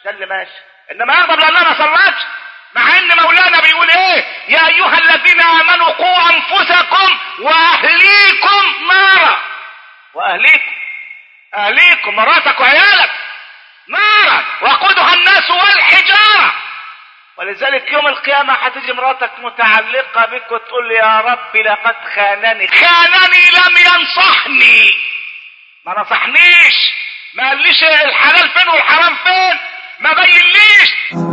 ده اللي ماشي، انما يغضب لانها ما صلتش، مع ان مولانا بيقول ايه؟ يا ايها الذين امنوا قوا انفسكم واهليكم نارا. اهليكم مراتك وعيالك نارا وقودها الناس والحجاره. ولذلك يوم القيامه هتيجي مراتك متعلقه بك وتقول يا رب لقد خانني لم ينصحني، ما نصحنيش، ما قاليش الحلال فين والحرام فين، ما بينليش.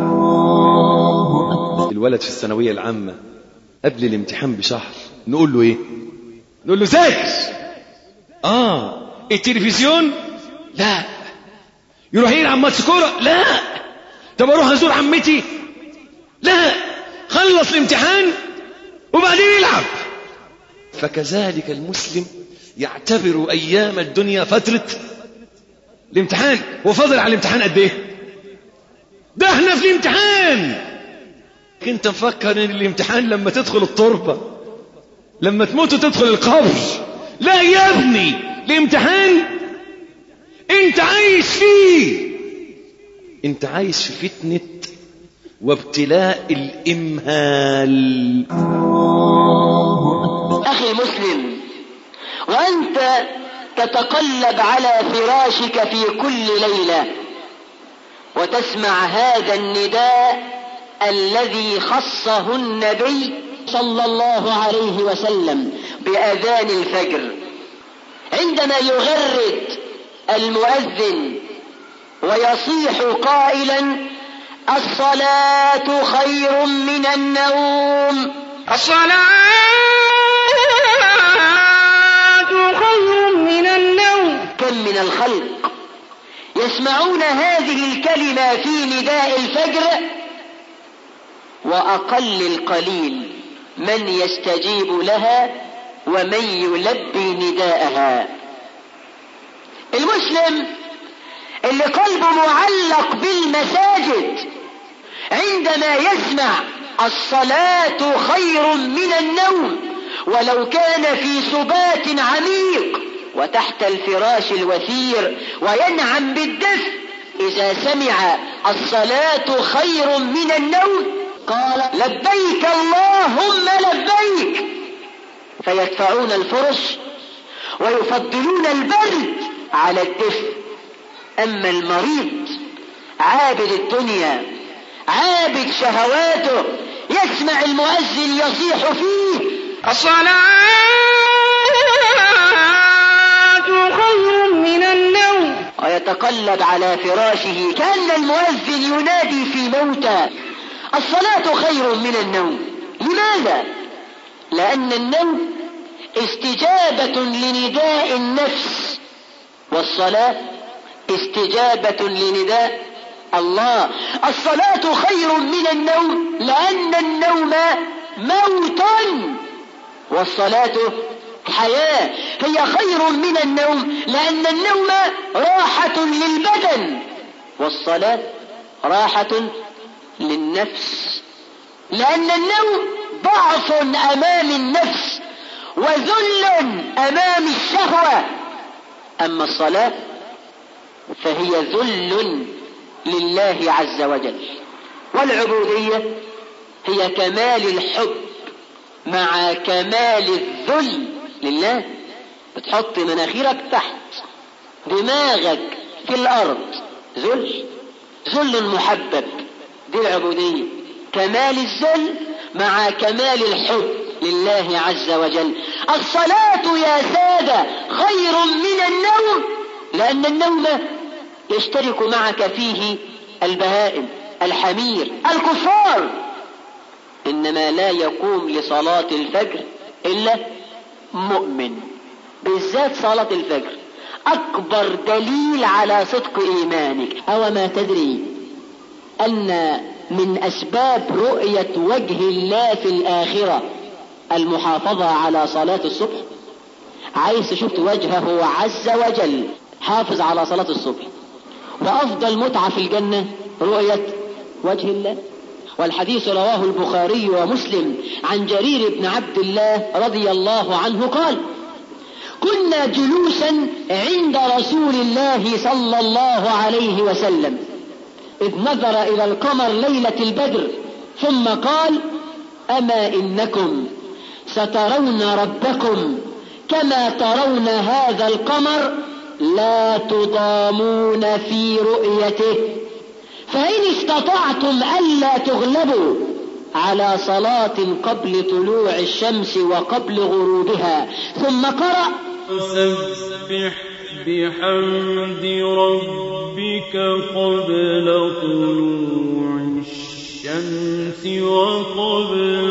الولد في الثانويه العامه قبل الامتحان بشهر نقول له ايه؟ نقول له ذاكر. التلفزيون لا. يروح يلعب ماتش كوره لا. طب اروح ازور عمتي لا. خلص الامتحان وبعدين يلعب. فكذلك المسلم يعتبر ايام الدنيا فتره الامتحان. وفضل على الامتحان قد ايه؟ ده احنا في الامتحان. انت مفكر ان الامتحان لما تدخل التربه، لما تموت وتدخل القبر؟ لا يا ابني، الامتحان انت عايش فيه، انت عايش في فتنه وابتلاء الامهال. اخي مسلم، وانت تتقلب على فراشك في كل ليله وتسمع هذا النداء الذي خصه النبي صلى الله عليه وسلم بأذان الفجر، عندما يغرد المؤذن ويصيح قائلا: الصلاة خير من النوم، الصلاة خير من النوم. كم من الخلق يسمعون هذه الكلمة في نداء الفجر، وأقل القليل من يستجيب لها ومن يلبي نداءها. المسلم اللي قلبه معلق بالمساجد عندما يسمع الصلاة خير من النوم، ولو كان في سبات عميق وتحت الفراش الوثير وينعم بالدفء، إذا سمع الصلاة خير من النوم قال: لبيك اللهم لبيك، فيدفعون الفرش ويفضلون البرد على الدفء. أما المريض عابد الدنيا عابد شهواته يسمع المؤذن يصيح فيه: الصلاة خير من النوم، ويتقلب على فراشه كأن المؤذن ينادي في موتى: الصلاة خير من النوم. لماذا؟ لأن النوم استجابة لنداء النفس، والصلاة استجابة لنداء الله. الصلاة خير من النوم لأن النوم موت، والصلاة حياة. هي خير من النوم لأن النوم راحة للبدن، والصلاة راحة للنفس، لأن النوم ضعف أمام النفس وذل أمام الشهوة. أما الصلاة فهي ذل لله عز وجل. والعبودية هي كمال الحب مع كمال الذل لله. بتحط مناخيرك تحت، دماغك في الأرض، ذل محبب، دي العبودية. كمال الذل مع كمال الحب لله عز وجل. الصلاة يا سادة خير من النوم، لأن النوم يشترك معك فيه البهائم، الحمير، الكفار. إنما لا يقوم لصلاة الفجر إلا مؤمن، بالذات صلاة الفجر أكبر دليل على صدق إيمانك. أو ما تدري أن من أسباب رؤية وجه الله في الآخرة المحافظة على صلاة الصبح؟ عايز تشوف وجهه عز وجل، حافظ على صلاة الصبح. وأفضل متعة في الجنة رؤية وجه الله. والحديث رواه البخاري ومسلم عن جرير بن عبد الله رضي الله عنه قال: كنا جلوسا عند رسول الله صلى الله عليه وسلم إذ نظر إلى القمر ليلة البدر ثم قال: أما إنكم سترون ربكم كما ترون هذا القمر لا تضامون في رؤيته، فإن استطعتم ألا تغلبوا على صلاة قبل طلوع الشمس وقبل غروبها. ثم قرأ: فسبح بحمد ربك قبل طلوع الشمس وقبل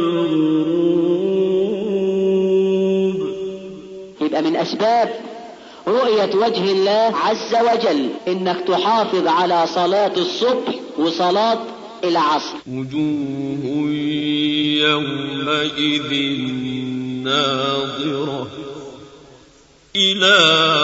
الغروب. يبقى من أسباب رؤية وجه الله عز وجل إنك تحافظ على صلاة الصبح وصلاة العصر. وجوه يومئذ ناظرة إلى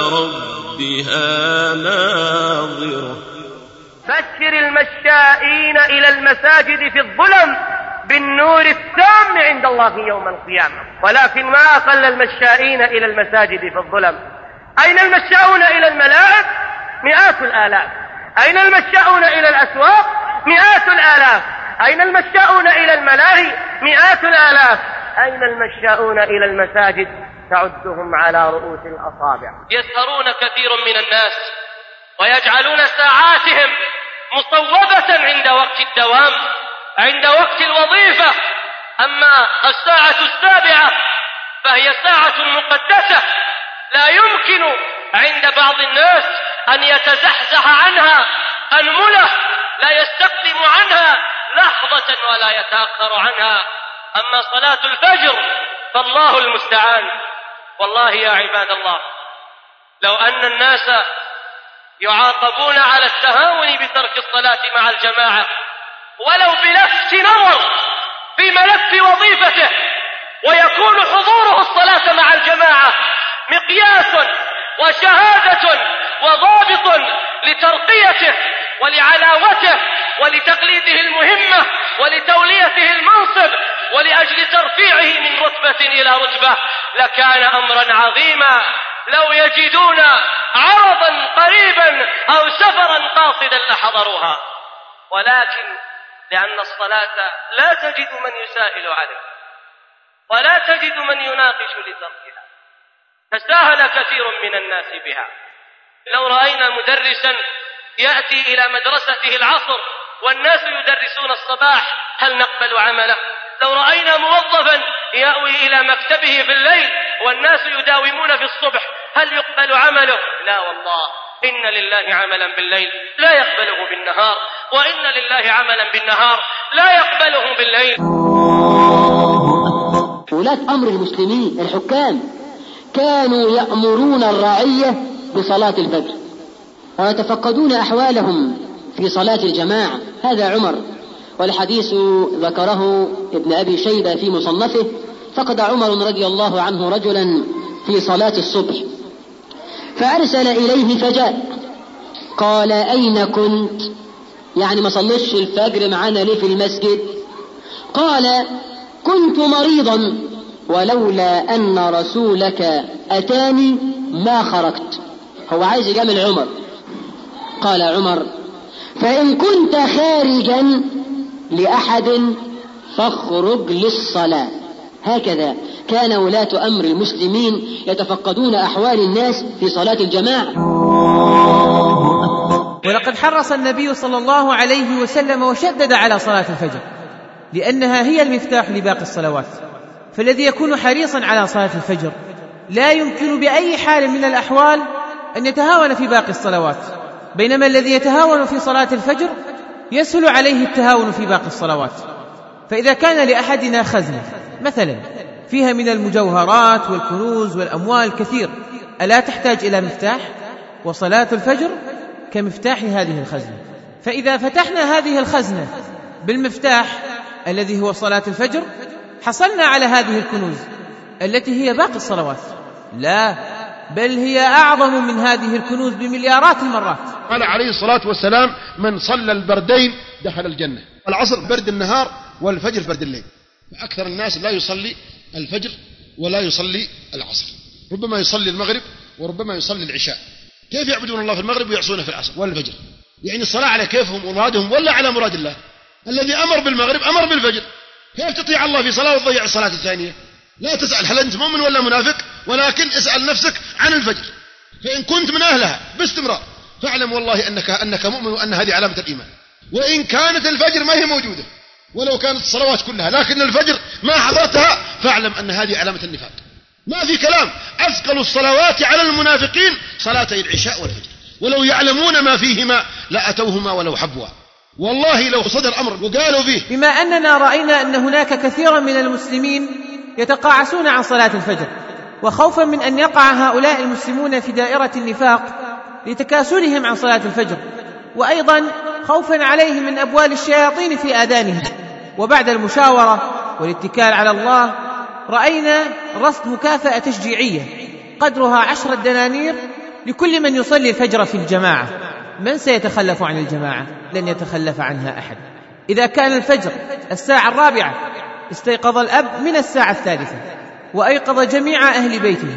ربها ناظرة. بشر المشائين إلى المساجد في الظلم بالنور التام عند الله يوم القيامة. ولكن ما أقل المشائين إلى المساجد في الظلم. أين المشاؤون إلى الملاعب؟ مئات الآلاف. أين المشاؤون إلى الأسواق؟ مئات الآلاف. أين المشاؤون إلى الملاهي؟ مئات الآلاف. أين المشاؤون إلى المساجد؟ تعدهم على رؤوس الأصابع. يسهرون كثير من الناس ويجعلون ساعاتهم مصوبة عند وقت الدوام، عند وقت الوظيفة. أما الساعة السابعة فهي ساعة مقدسة لا يمكن عند بعض الناس أن يتزحزح عنها أنملة، لا يستقدم عنها لحظة ولا يتأخر عنها. أما صلاة الفجر فالله المستعان. والله يا عباد الله، لو أن الناس يعاقبون على التهاون بترك الصلاة مع الجماعة ولو بلفت نظر في ملف وظيفته، ويكون حضوره الصلاة مع الجماعة مقياس وشهادة وضابط لترقيته ولعلاوته ولتقليده المهمة ولتوليته المنصب ولأجل ترفيعه من رتبة إلى رتبة، لكان أمرا عظيما لو يجدون عرضا قريبا أو سفرا قاصدا لحضروها. ولكن لأن الصلاة لا تجد من يسائل عليه ولا تجد من يناقش لتركها، تساهل كثير من الناس بها. لو رأينا مدرسا يأتي إلى مدرسته العصر والناس يدرسون الصباح هل نقبل عمله؟ لو رأينا موظفا يأوي إلى مكتبه في الليل والناس يداومون في الصبح هل يقبل عمله؟ لا والله، إن لله عملا بالليل لا يقبله بالنهار، وإن لله عملا بالنهار لا يقبله بالليل. ولاة أمر المسلمين الحكام كانوا يأمرون الرعية بصلاة الفجر ويتفقدون أحوالهم في صلاة الجماعة. هذا عمر، والحديث ذكره ابن أبي شيبة في مصنفه. فقد عمر رضي الله عنه رجلا في صلاة الصبح فأرسل إليه فجاء قال: أين كنت؟ يعني ما صليتش الفجر معنا ليه في المسجد؟ قال: كنت مريضا ولولا أن رسولك أتاني ما خرجت. هو عايز يجامل عمر. قال عمر: فإن كنت خارجا لأحد فاخرج للصلاة. هكذا كان ولاة أمر المسلمين يتفقدون أحوال الناس في صلاة الجماعة. ولقد حرص النبي صلى الله عليه وسلم وشدد على صلاة الفجر لأنها هي المفتاح لباقي الصلوات. فالذي يكون حريصا على صلاة الفجر لا يمكن بأي حال من الأحوال أن يتهاون في باقي الصلوات، بينما الذي يتهاون في صلاة الفجر يسهل عليه التهاون في باقي الصلوات. فإذا كان لأحدنا خزنة مثلا فيها من المجوهرات والكنوز والأموال كثير، ألا تحتاج إلى مفتاح؟ وصلاة الفجر كمفتاح هذه الخزنة. فإذا فتحنا هذه الخزنة بالمفتاح الذي هو صلاة الفجر حصلنا على هذه الكنوز التي هي باقي الصلوات. لا، بل هي أعظم من هذه الكنوز بمليارات المرات. قال عليه الصلاة والسلام: من صلى البردين دخل الجنة. العصر برد النهار والفجر برد الليل. فأكثر الناس لا يصلي الفجر ولا يصلي العصر، ربما يصلي المغرب وربما يصلي العشاء. كيف يعبدون الله في المغرب ويعصونه في العصر والفجر؟ يعني الصلاة على كيفهم ومرادهم ولا على مراد الله؟ الذي أمر بالمغرب أمر بالفجر، كيف تطيع الله في صلاة وتضيع الصلاة الثانية؟ لا تسأل هل أنت مؤمن ولا منافق، ولكن اسأل نفسك عن الفجر، فإن كنت من أهلها باستمرار فاعلم والله أنك مؤمن وأن هذه علامة الإيمان. وإن كانت الفجر ما هي موجودة ولو كانت الصلوات كلها لكن الفجر ما حضرتها فاعلم أن هذه علامة النفاق. ما في كلام، أثقل الصلوات على المنافقين صلاتي العشاء والفجر، ولو يعلمون ما فيهما لأتوهما ولو حبوا. والله لو صدر أمر وقالوا فيه. بما أننا رأينا أن هناك كثيرا من المسلمين يتقاعسون عن صلاة الفجر، وخوفا من أن يقع هؤلاء المسلمون في دائرة النفاق لتكاسلهم عن صلاة الفجر، وأيضا خوفا عليهم من أبوال الشياطين في آذانهم، وبعد المشاورة والاتكال على الله رأينا رصد مكافأة تشجيعية قدرها 10 دنانير لكل من يصلي الفجر في الجماعة. من سيتخلف عن الجماعة؟ لن يتخلف عنها أحد. إذا كان الفجر 4:00 استيقظ الأب من 3:00 وأيقظ جميع أهل بيته،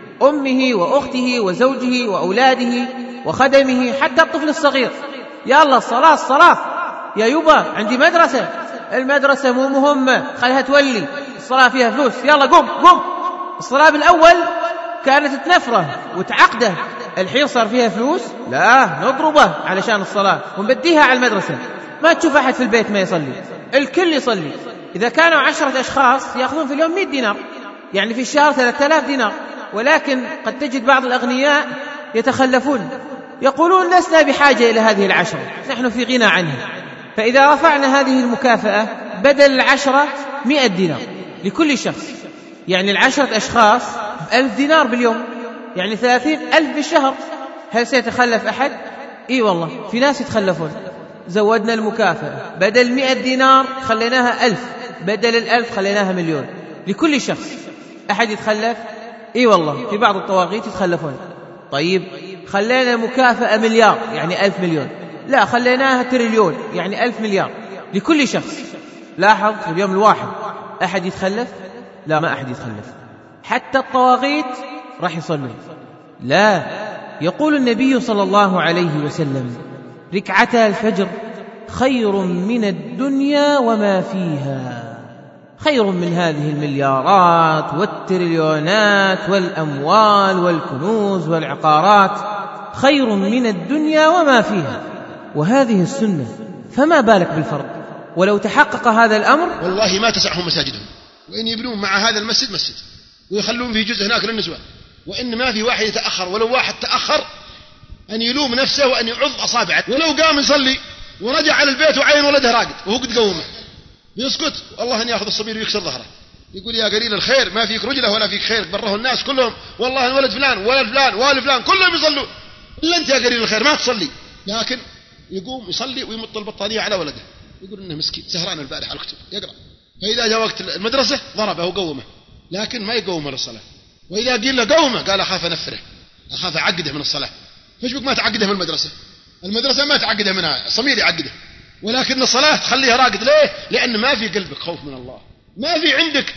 أمه وأخته وزوجه وأولاده وخدمه حتى الطفل الصغير. يا الله الصلاة يا يبا عندي مدرسة، المدرسة مو مهمة خلها تولي، الصلاة فيها فلوس، يلا قم. الصلاة بالأول كانت تنفره وتعقده، الحين صار فيها فلوس، لا نضربه علشان الصلاة ونبديها على المدرسة. ما تشوف أحد في البيت ما يصلي، الكل يصلي. إذا كانوا 10 أشخاص يأخذون في اليوم 100 دينار، يعني في الشهر 3000 دينار. ولكن قد تجد بعض الأغنياء يتخلفون، يقولون لسنا بحاجة إلى هذه 10، نحن في غنى عنها. فإذا رفعنا هذه المكافأة بدل 10 100 دينار لكل شخص، يعني 10 أشخاص 1000 دينار باليوم، يعني 30,000 بالشهر. هل سيتخلف أحد؟ إي والله في ناس يتخلفون. زودنا المكافأة، بدل 100 دينار خليناها 1000، بدل 1000 خليناها 1,000,000 لكل شخص. أحد يتخلف؟ إي والله في بعض الطواغيت يتخلفون. طيب خلينا مكافأة 1,000,000 يعني 1,000,000,000، لا خليناها 1,000,000,000 يعني 1,000,000,000 لكل شخص. لاحظ في اليوم الواحد أحد يتخلف؟ لا ما أحد يتخلف، حتى الطواغيت راح يصلون. لا، يقول النبي صلى الله عليه وسلم: ركعتا الفجر خير من الدنيا وما فيها، خير من هذه المليارات والتريليونات والأموال والكنوز والعقارات، خير من الدنيا وما فيها. وهذه السنة، فما بالك بالفرض؟ ولو تحقق هذا الأمر والله ما تسعهم مساجدهم، وإن يبنون مع هذا المسجد مسجد ويخلون فيه جزء هناك للنسوة، وإن ما في واحد يتأخر، ولو واحد تأخر أن يلوم نفسه وأن يعض أصابعه. ولو قام يصلي ورجع على البيت وعين ولده راقد وهو قد قومه يسكت، والله أن يأخذ الصبير ويكسر ظهره، يقول يا قليل الخير ما فيك رجله ولا فيك خير، بره الناس كلهم والله الولد فلان ولد فلان والد فلان كلهم يصلوا، إلا أنت يا قليل الخير ما تصلي. لكن يقوم يصلي ويمط البطانية على ولده، يقول إنه مسكين سهران البارح على الكتب يقرأ، فإذا جاء وقت المدرسة ضربه وقومه، لكن ما يقومه للصلاة. وإذا قيل له قومه قال أخاف أنفره، أخاف أعقده من الصلاة. فايش بك ما تعقده من المدرسة؟ المدرسة ما تعقده منها، صميل يعقده، ولكن الصلاة تخليها راقد. ليه؟ لأن ما في قلبك خوف من الله، ما في عندك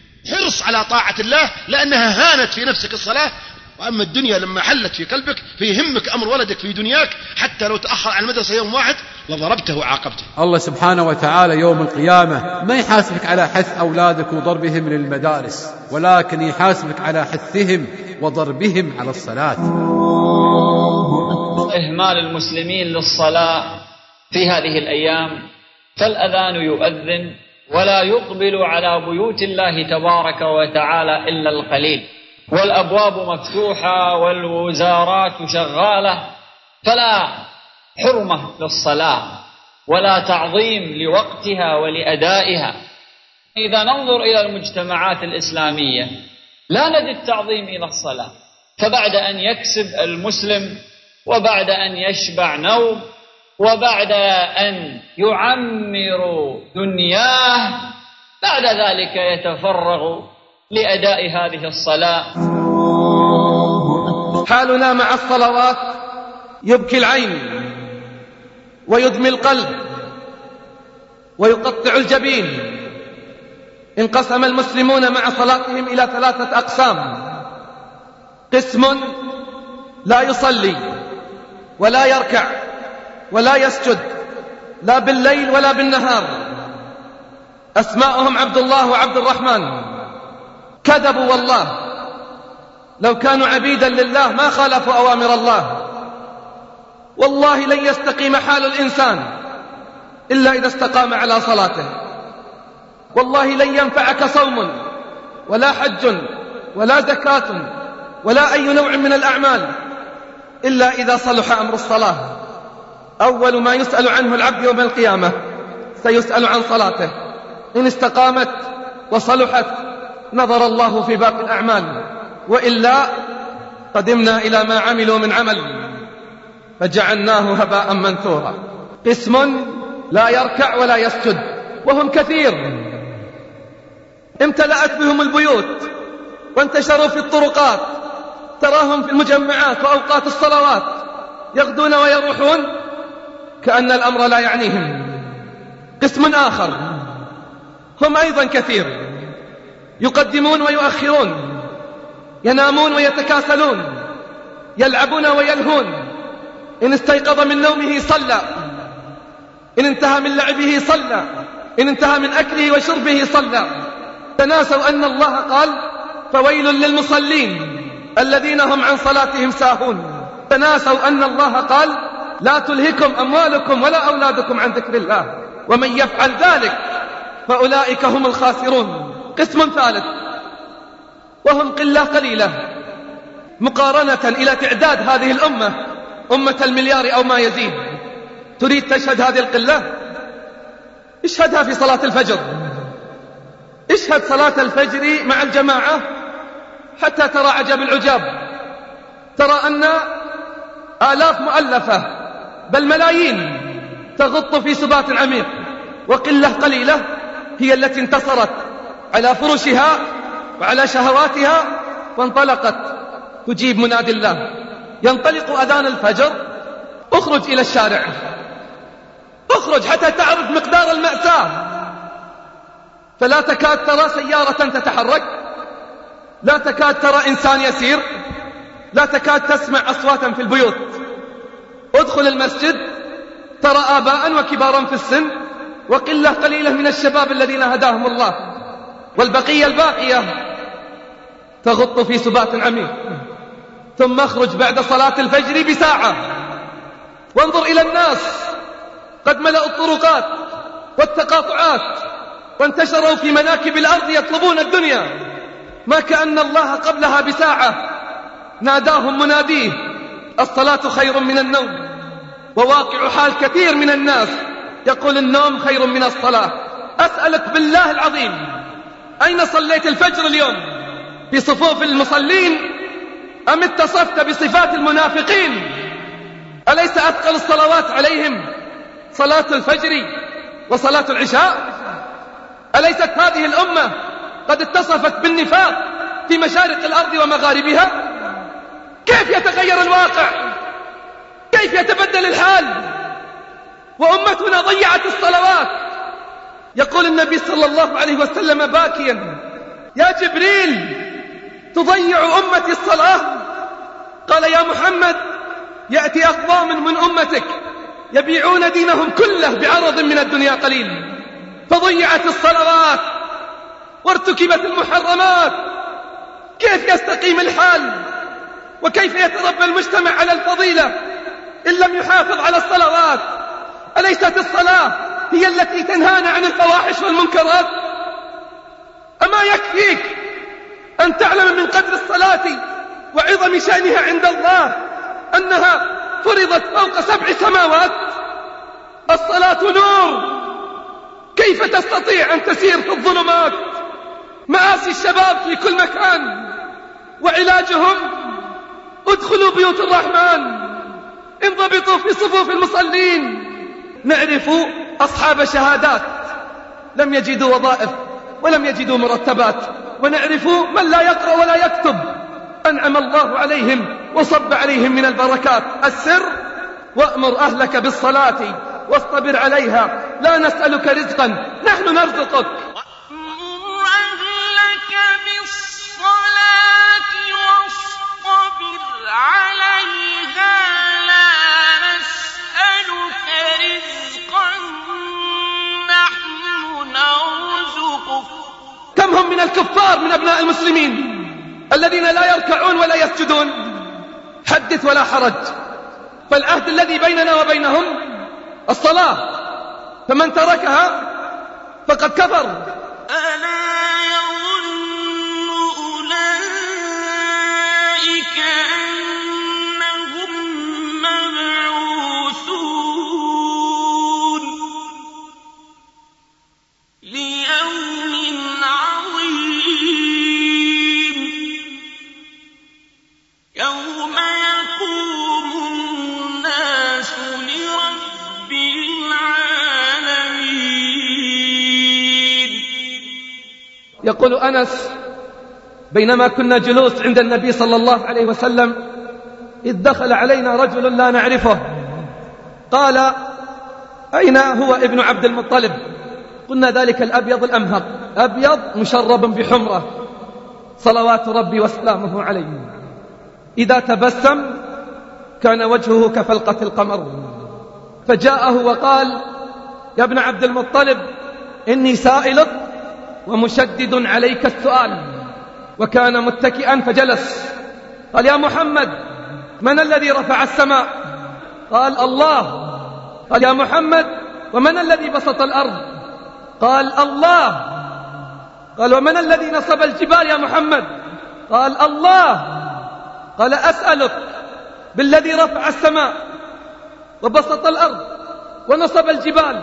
حرص على طاعة الله، لأنها هانت في نفسك الصلاة. وأما الدنيا لما حلت في قلبك فيهمك أمر ولدك في دنياك، حتى لو تأخر عن المدرسة يوم واحد لضربته وعاقبته. الله سبحانه وتعالى يوم القيامة ما يحاسبك على حث أولادك وضربهم للمدارس، ولكن يحاسبك على حثهم وضربهم على الصلاة. إهمال المسلمين للصلاة في هذه الأيام، فالأذان يؤذن ولا يقبل على بيوت الله تبارك وتعالى إلا القليل، والأبواب مفتوحة والوزارات شغالة، فلا حرمة للصلاة ولا تعظيم لوقتها ولأدائها. إذا ننظر إلى المجتمعات الإسلامية لا نجد تعظيم إلى الصلاة، فبعد أن يكسب المسلم وبعد أن يشبع نوم وبعد أن يعمر دنياه بعد ذلك يتفرغ لأداء هذه الصلاة. حالنا مع الصلوات يبكي العين ويدمي القلب ويقطع الجبين. انقسم المسلمون مع صلاتهم إلى 3 أقسام: قسم لا يصلي ولا يركع ولا يسجد لا بالليل ولا بالنهار. أسماؤهم عبد الله وعبد الرحمن. كذبوا والله، لو كانوا عبيدا لله ما خالفوا أوامر الله. والله لن يستقيم حال الإنسان إلا إذا استقام على صلاته. والله لن ينفعك صوم ولا حج ولا زكاة ولا أي نوع من الأعمال إلا إذا صلح أمر الصلاة. أول ما يسأل عنه العبد يوم القيامة سيسأل عن صلاته. إن استقامت وصلحت نظر الله في باقي الأعمال، وإلا قدمنا إلى ما عملوا من عمل فجعلناه هباء منثورا. قسم لا يركع ولا يسجد وهم كثير، امتلأت بهم البيوت وانتشروا في الطرقات، تراهم في المجمعات وأوقات الصلوات يغدون ويروحون كأن الأمر لا يعنيهم. قسم آخر هم أيضا كثير، يقدمون ويؤخرون، ينامون ويتكاسلون، يلعبون ويلهون. إن استيقظ من نومه صلى، إن انتهى من لعبه صلى، إن انتهى من أكله وشربه صلى. تناسوا أن الله قال فويل للمصلين الذين هم عن صلاتهم ساهون. تناسوا أن الله قال لا تلهكم أموالكم ولا أولادكم عن ذكر الله ومن يفعل ذلك فأولئك هم الخاسرون. قسم ثالث وهم قلة قليلة مقارنة إلى تعداد هذه الأمة، أمة المليار أو ما يزيد. تريد تشهد هذه القلة؟ اشهدها في صلاة الفجر. اشهد صلاة الفجر مع الجماعة حتى ترى عجب العجاب. ترى أن آلاف مؤلفة بل ملايين تغط في سبات عميق، وقلة قليلة هي التي انتصرت على فرشها وعلى شهواتها وانطلقت تجيب منادي الله. ينطلق أذان الفجر، اخرج إلى الشارع، اخرج حتى تعرف مقدار المأساة. فلا تكاد ترى سيارة تتحرك، لا تكاد ترى إنسان يسير، لا تكاد تسمع أصواتا في البيوت. ادخل المسجد ترى آباء وكبارا في السن وقلة قليلة من الشباب الذين هداهم الله، والبقية الباقية تغط في سبات عميق. ثم اخرج بعد صلاة الفجر بساعة وانظر إلى الناس قد ملأوا الطرقات والتقاطعات وانتشروا في مناكب الأرض يطلبون الدنيا، ما كأن الله قبلها بساعة ناداهم مناديه الصلاة خير من النوم. وواقع حال كثير من الناس يقول النوم خير من الصلاة. أسألك بالله العظيم، أين صليت الفجر اليوم؟ في صفوف المصلين أم اتصفت بصفات المنافقين؟ أليس أثقل الصلوات عليهم صلاة الفجر وصلاة العشاء؟ أليست هذه الأمة قد اتصفت بالنفاق في مشارق الأرض ومغاربها؟ كيف يتغير الواقع؟ كيف يتبدل الحال وأمتنا ضيعت الصلوات؟ يقول النبي صلى الله عليه وسلم باكيا يا جبريل تضيع أمتي الصلاة؟ قال يا محمد يأتي أقوام من أمتك يبيعون دينهم كله بعرض من الدنيا قليل، فضيعت الصلوات وارتكبت المحرمات. كيف يستقيم الحال وكيف يتربى المجتمع على الفضيلة إن لم يحافظ على الصلوات؟ أليست الصلاة هي التي تنهانا عن الفواحش والمنكرات؟ أما يكفيك أن تعلم من قدر الصلاة وعظم شأنها عند الله أنها فرضت فوق 7 سماوات؟ الصلاة نور، كيف تستطيع أن تسير في الظلمات؟ مآسي الشباب في كل مكان وعلاجهم ادخلوا بيوت الرحمن، انضبطوا في صفوف المصلين. نعرف أصحاب شهادات لم يجدوا وظائف ولم يجدوا مرتبات، ونعرف من لا يقرأ ولا يكتب أنعم الله عليهم وصب عليهم من البركات. السر وأمر أهلك بالصلاة واصطبر عليها، لا نسألك رزقا نحن نرزقك. وأمر أهلك بالصلاة واصطبر عليها، لا نسألك من الكفار من أبناء المسلمين الذين لا يركعون ولا يسجدون، حدث ولا حرج، فالعهد الذي بيننا وبينهم الصلاة، فمن تركها فقد كفر. ألا يظن أولئك أنهم مبعوثون ليوم عظيم يوم يقوم الناس لرب العالمين. يقول أنس: بينما كنا جلوس عند النبي صلى الله عليه وسلم إذ دخل علينا رجل لا نعرفه، قال: أين هو ابن عبد المطلب؟ قلنا: ذلك الأبيض الأمهر، أبيض مشرب بحمرة صلوات ربي وسلامه عليه، إذا تبسم كان وجهه كفلقة القمر. فجاءه وقال: يا ابن عبد المطلب، إني سائلك ومشدد عليك السؤال. وكان متكئا فجلس. قال: يا محمد، من الذي رفع السماء؟ قال: الله. قال: يا محمد، ومن الذي بسط الأرض؟ قال: الله. قال: ومن الذي نصب الجبال يا محمد؟ قال: الله. قال: أسألك بالذي رفع السماء وبسط الأرض ونصب الجبال،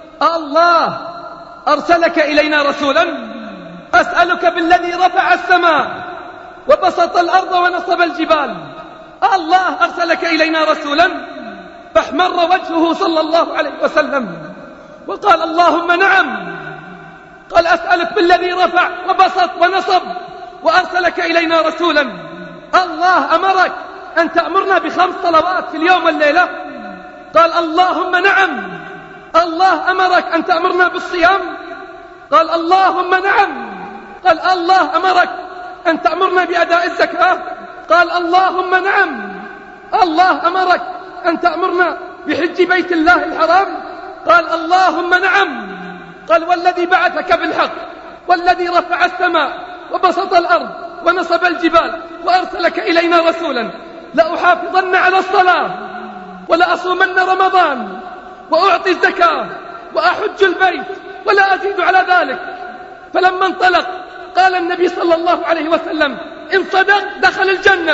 الله أرسلك إلينا رسولا؟ أسألك بالذي رفع السماء وبسط الأرض ونصب الجبال، الله أرسلك إلينا رسولا؟ فاحمر وجهه صلى الله عليه وسلم وقال: اللهم نعم. قال: أسألك بالذي رفع وبسط ونصب وأرسلك إلينا رسولا، الله أمرك أن تأمرنا ب5 صلوات في اليوم والليلة؟ قال: اللهم نعم. الله أمرك أن تأمرنا بالصيام؟ قال: اللهم نعم. قال: الله أمرك أن تأمرنا بأداء الزكاة؟ قال: اللهم نعم. الله أمرك أن تأمرنا بحج بيت الله الحرام؟ قال: اللهم نعم. قال: والذي بعثك بالحق والذي رفع السماء وبسط الأرض ونصب الجبال وأرسلك إلينا رسولا لأحافظن على الصلاة ولأصومن رمضان وأعطي الزكاة وأحج البيت ولا أزيد على ذلك. فلما انطلق قال النبي صلى الله عليه وسلم: إن صدق دخل الجنة،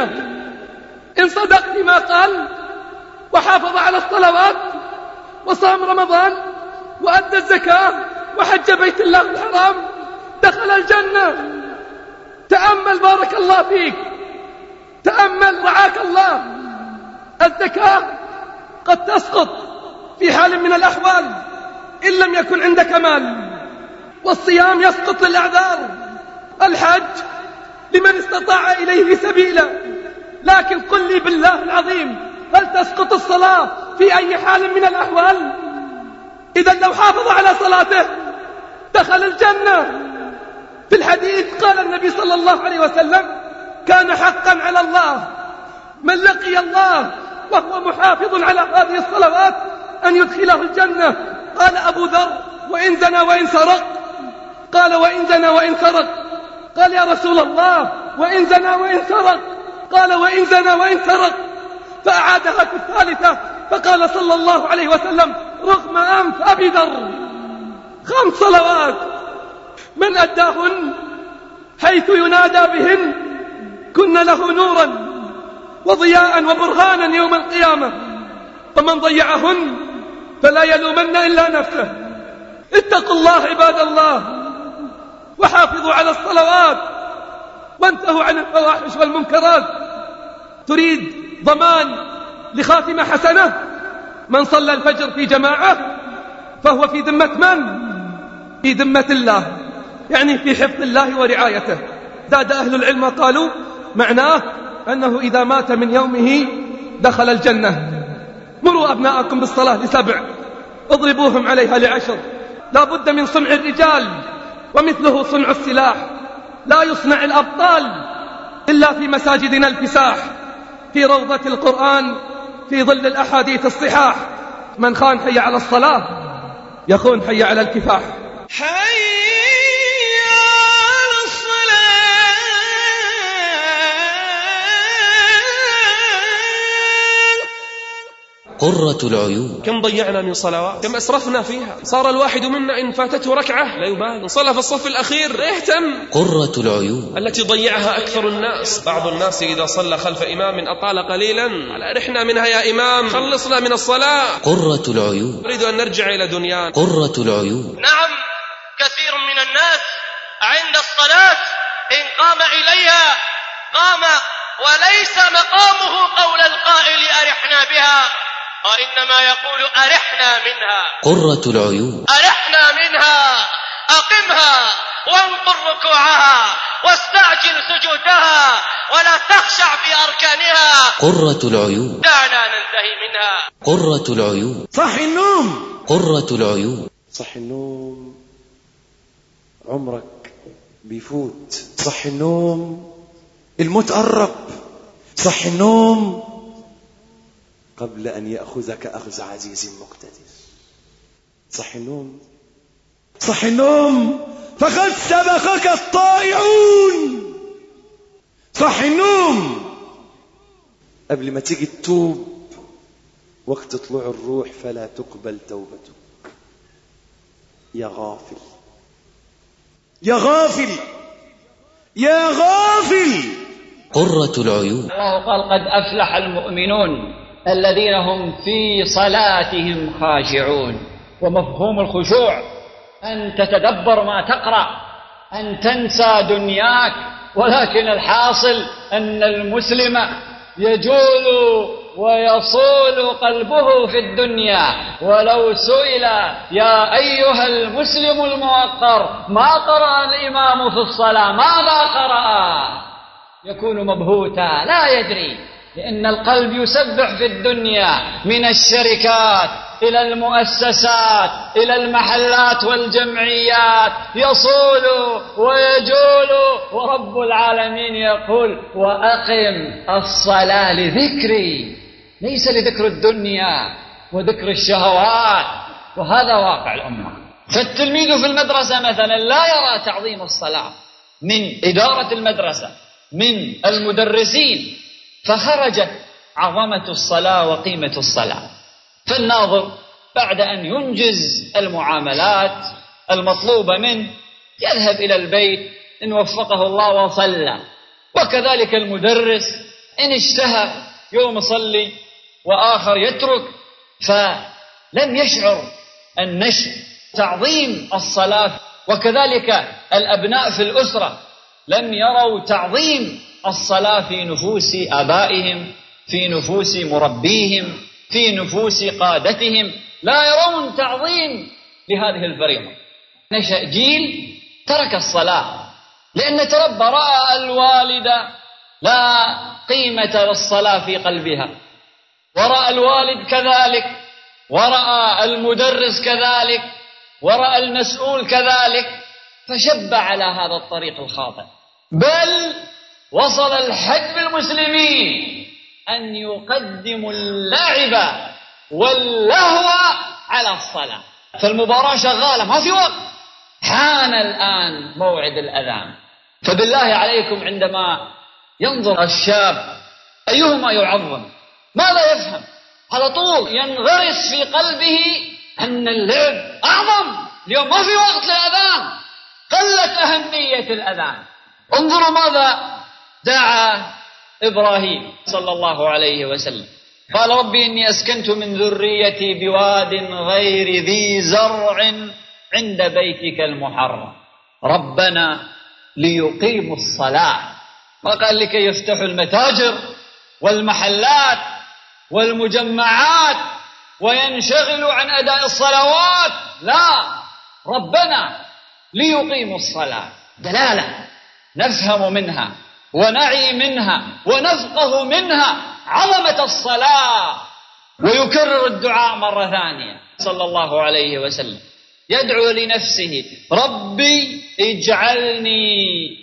إن صدق فيما قال وحافظ على الصلوات وصام رمضان وأدى الزكاة وحج بيت الله الحرام دخل الجنة. تأمل بارك الله فيك، تأمل رعاك الله. الزكاة قد تسقط في حال من الأحوال إن لم يكن عندك مال، والصيام يسقط للأعذار، الحج لمن استطاع إليه سبيلا. لكن قل لي بالله العظيم، هل تسقط الصلاة في أي حال من الأحوال؟ إذا لو حافظ على صلاته دخل الجنة. في الحديث قال النبي صلى الله عليه وسلم: كان حقا على الله من لقي الله وهو محافظ على هذه الصلوات أن يدخله الجنة. قال أبو ذر: وإن زنى وإن سرق؟ قال: وإن زنى وإن سرق. قال: يا رسول الله، وإن زنى وإن سرق؟ قال: وإن زنى وإن سرق. فأعادها في الثالثة فقال صلى الله عليه وسلم: رغم أنف أبي ذر 5 صلوات من أداهن حيث ينادى بهن كن له نورا وضياء وبرهانا يوم القيامة، فمن ضيعهن فلا يلومن إلا نفسه. اتقوا الله عباد الله وحافظوا على الصلوات وانتهوا عن الفواحش والمنكرات. تريد ضمان لخاتمة حسنة؟ من صلى الفجر في جماعة فهو في ذمة من؟ في ذمة الله، يعني في حفظ الله ورعايته. زاد أهل العلم قالوا معناه أنه إذا مات من يومه دخل الجنة. مروا أبناءكم بالصلاة ل7، اضربوهم عليها ل10. لا بد من صنع الرجال ومثله صنع السلاح. لا يصنع الأبطال إلا في مساجدنا الفساح، في روضة القرآن، في ظل الأحاديث الصحاح. من خان حي على الصلاة يخون حي على الكفاح. حي على قرة العيون. كم ضيعنا من صلوات، كم أسرفنا فيها. صار الواحد منا إن فاتته ركعة لا يبالي، صلى في الصف الأخير لا يهتم. قرة العيون التي ضيعها أكثر الناس. بعض الناس إذا صلى خلف إمام أطال قليلا، على رحنا منها يا إمام، خلصنا من الصلاة. قرة العيون. نريد أن نرجع إلى دنيانا. قرة العيون. نعم، كثير من الناس عند الصلاة إن قام إليها قام وليس مقامه قول القائل أرحنا بها، وإنما يقول أرحنا منها. قرة العيون. أرحنا منها، أقمها وانقر ركوعها واستعجل سجودها ولا تخشع في أركانها. قرة العيون. دعنا ننتهي منها. قرة العيون. صح النوم. قرة العيون. صح النوم، عمرك بيفوت. صح النوم، الموت قرب. صح النوم قبل أن يأخذك أخذ عزيز مقتدر. صح النوم. صح النوم فقد سبقك الطائعون. صح النوم قبل ما تيجي تتوب وقت طلوع الروح فلا تقبل توبتك. يا غافل، يا غافل، يا غافل. قرة العيون. الله قال قد أفلح المؤمنون الذين هم في صلاتهم خاشعون. ومفهوم الخشوع أن تتدبر ما تقرأ، أن تنسى دنياك. ولكن الحاصل أن المسلم يجول ويصول قلبه في الدنيا. ولو سئل يا أيها المسلم الموقر ما قرأ الإمام في الصلاة، ماذا قرأ؟ يكون مبهوتا لا يدري، لأن القلب يسبح في الدنيا من الشركات إلى المؤسسات إلى المحلات والجمعيات، يصول ويجول. ورب العالمين يقول وأقم الصلاة لذكري، ليس لذكر الدنيا وذكر الشهوات. وهذا واقع الأمة. فالتلميذ في المدرسة مثلا لا يرى تعظيم الصلاة من إدارة المدرسة من المدرسين، فخرجت عظمة الصلاة وقيمة الصلاة. فالناظر بعد أن ينجز المعاملات المطلوبة منه يذهب إلى البيت إن وفقه الله وصلى. وكذلك المدرس إن اشتهى يوم يصلي وآخر يترك، فلم يشعر النشء تعظيم الصلاة. وكذلك الأبناء في الأسرة لم يروا تعظيم الصلاة في نفوس آبائهم، في نفوس مربيهم، في نفوس قادتهم، لا يرون تعظيم لهذه الفريضة. نشأ جيل ترك الصلاة لأن تربى رأى الوالدة لا قيمة للصلاة في قلبها، ورأى الوالد كذلك، ورأى المدرس كذلك، ورأى المسؤول كذلك، فشب على هذا الطريق الخاطئ. بل وصل الحد بالمسلمين أن يقدموا اللعب واللهو على الصلاة. فالمباراة شغالة ما في وقت، حان الآن موعد الأذان. فبالله عليكم عندما ينظر الشاب أيهما يعظم ماذا يفهم؟ على طول ينغرس في قلبه أن اللعب أعظم. اليوم ما في وقت للأذان، قلت أهمية الأذان. انظروا ماذا دعا إبراهيم صلى الله عليه وسلم، قال ربي إني أسكنت من ذريتي بواد غير ذي زرع عند بيتك المحرم ربنا ليقيموا الصلاة. ما قال لكي يفتحوا المتاجر والمحلات والمجمعات وينشغلوا عن أداء الصلوات، لا، ربنا ليقيموا الصلاة. دلالة نفهم منها ونعي منها ونفقه منها عظمة الصلاة. ويكرر الدعاء مرة ثانية صلى الله عليه وسلم، يدعو لنفسه ربي اجعلني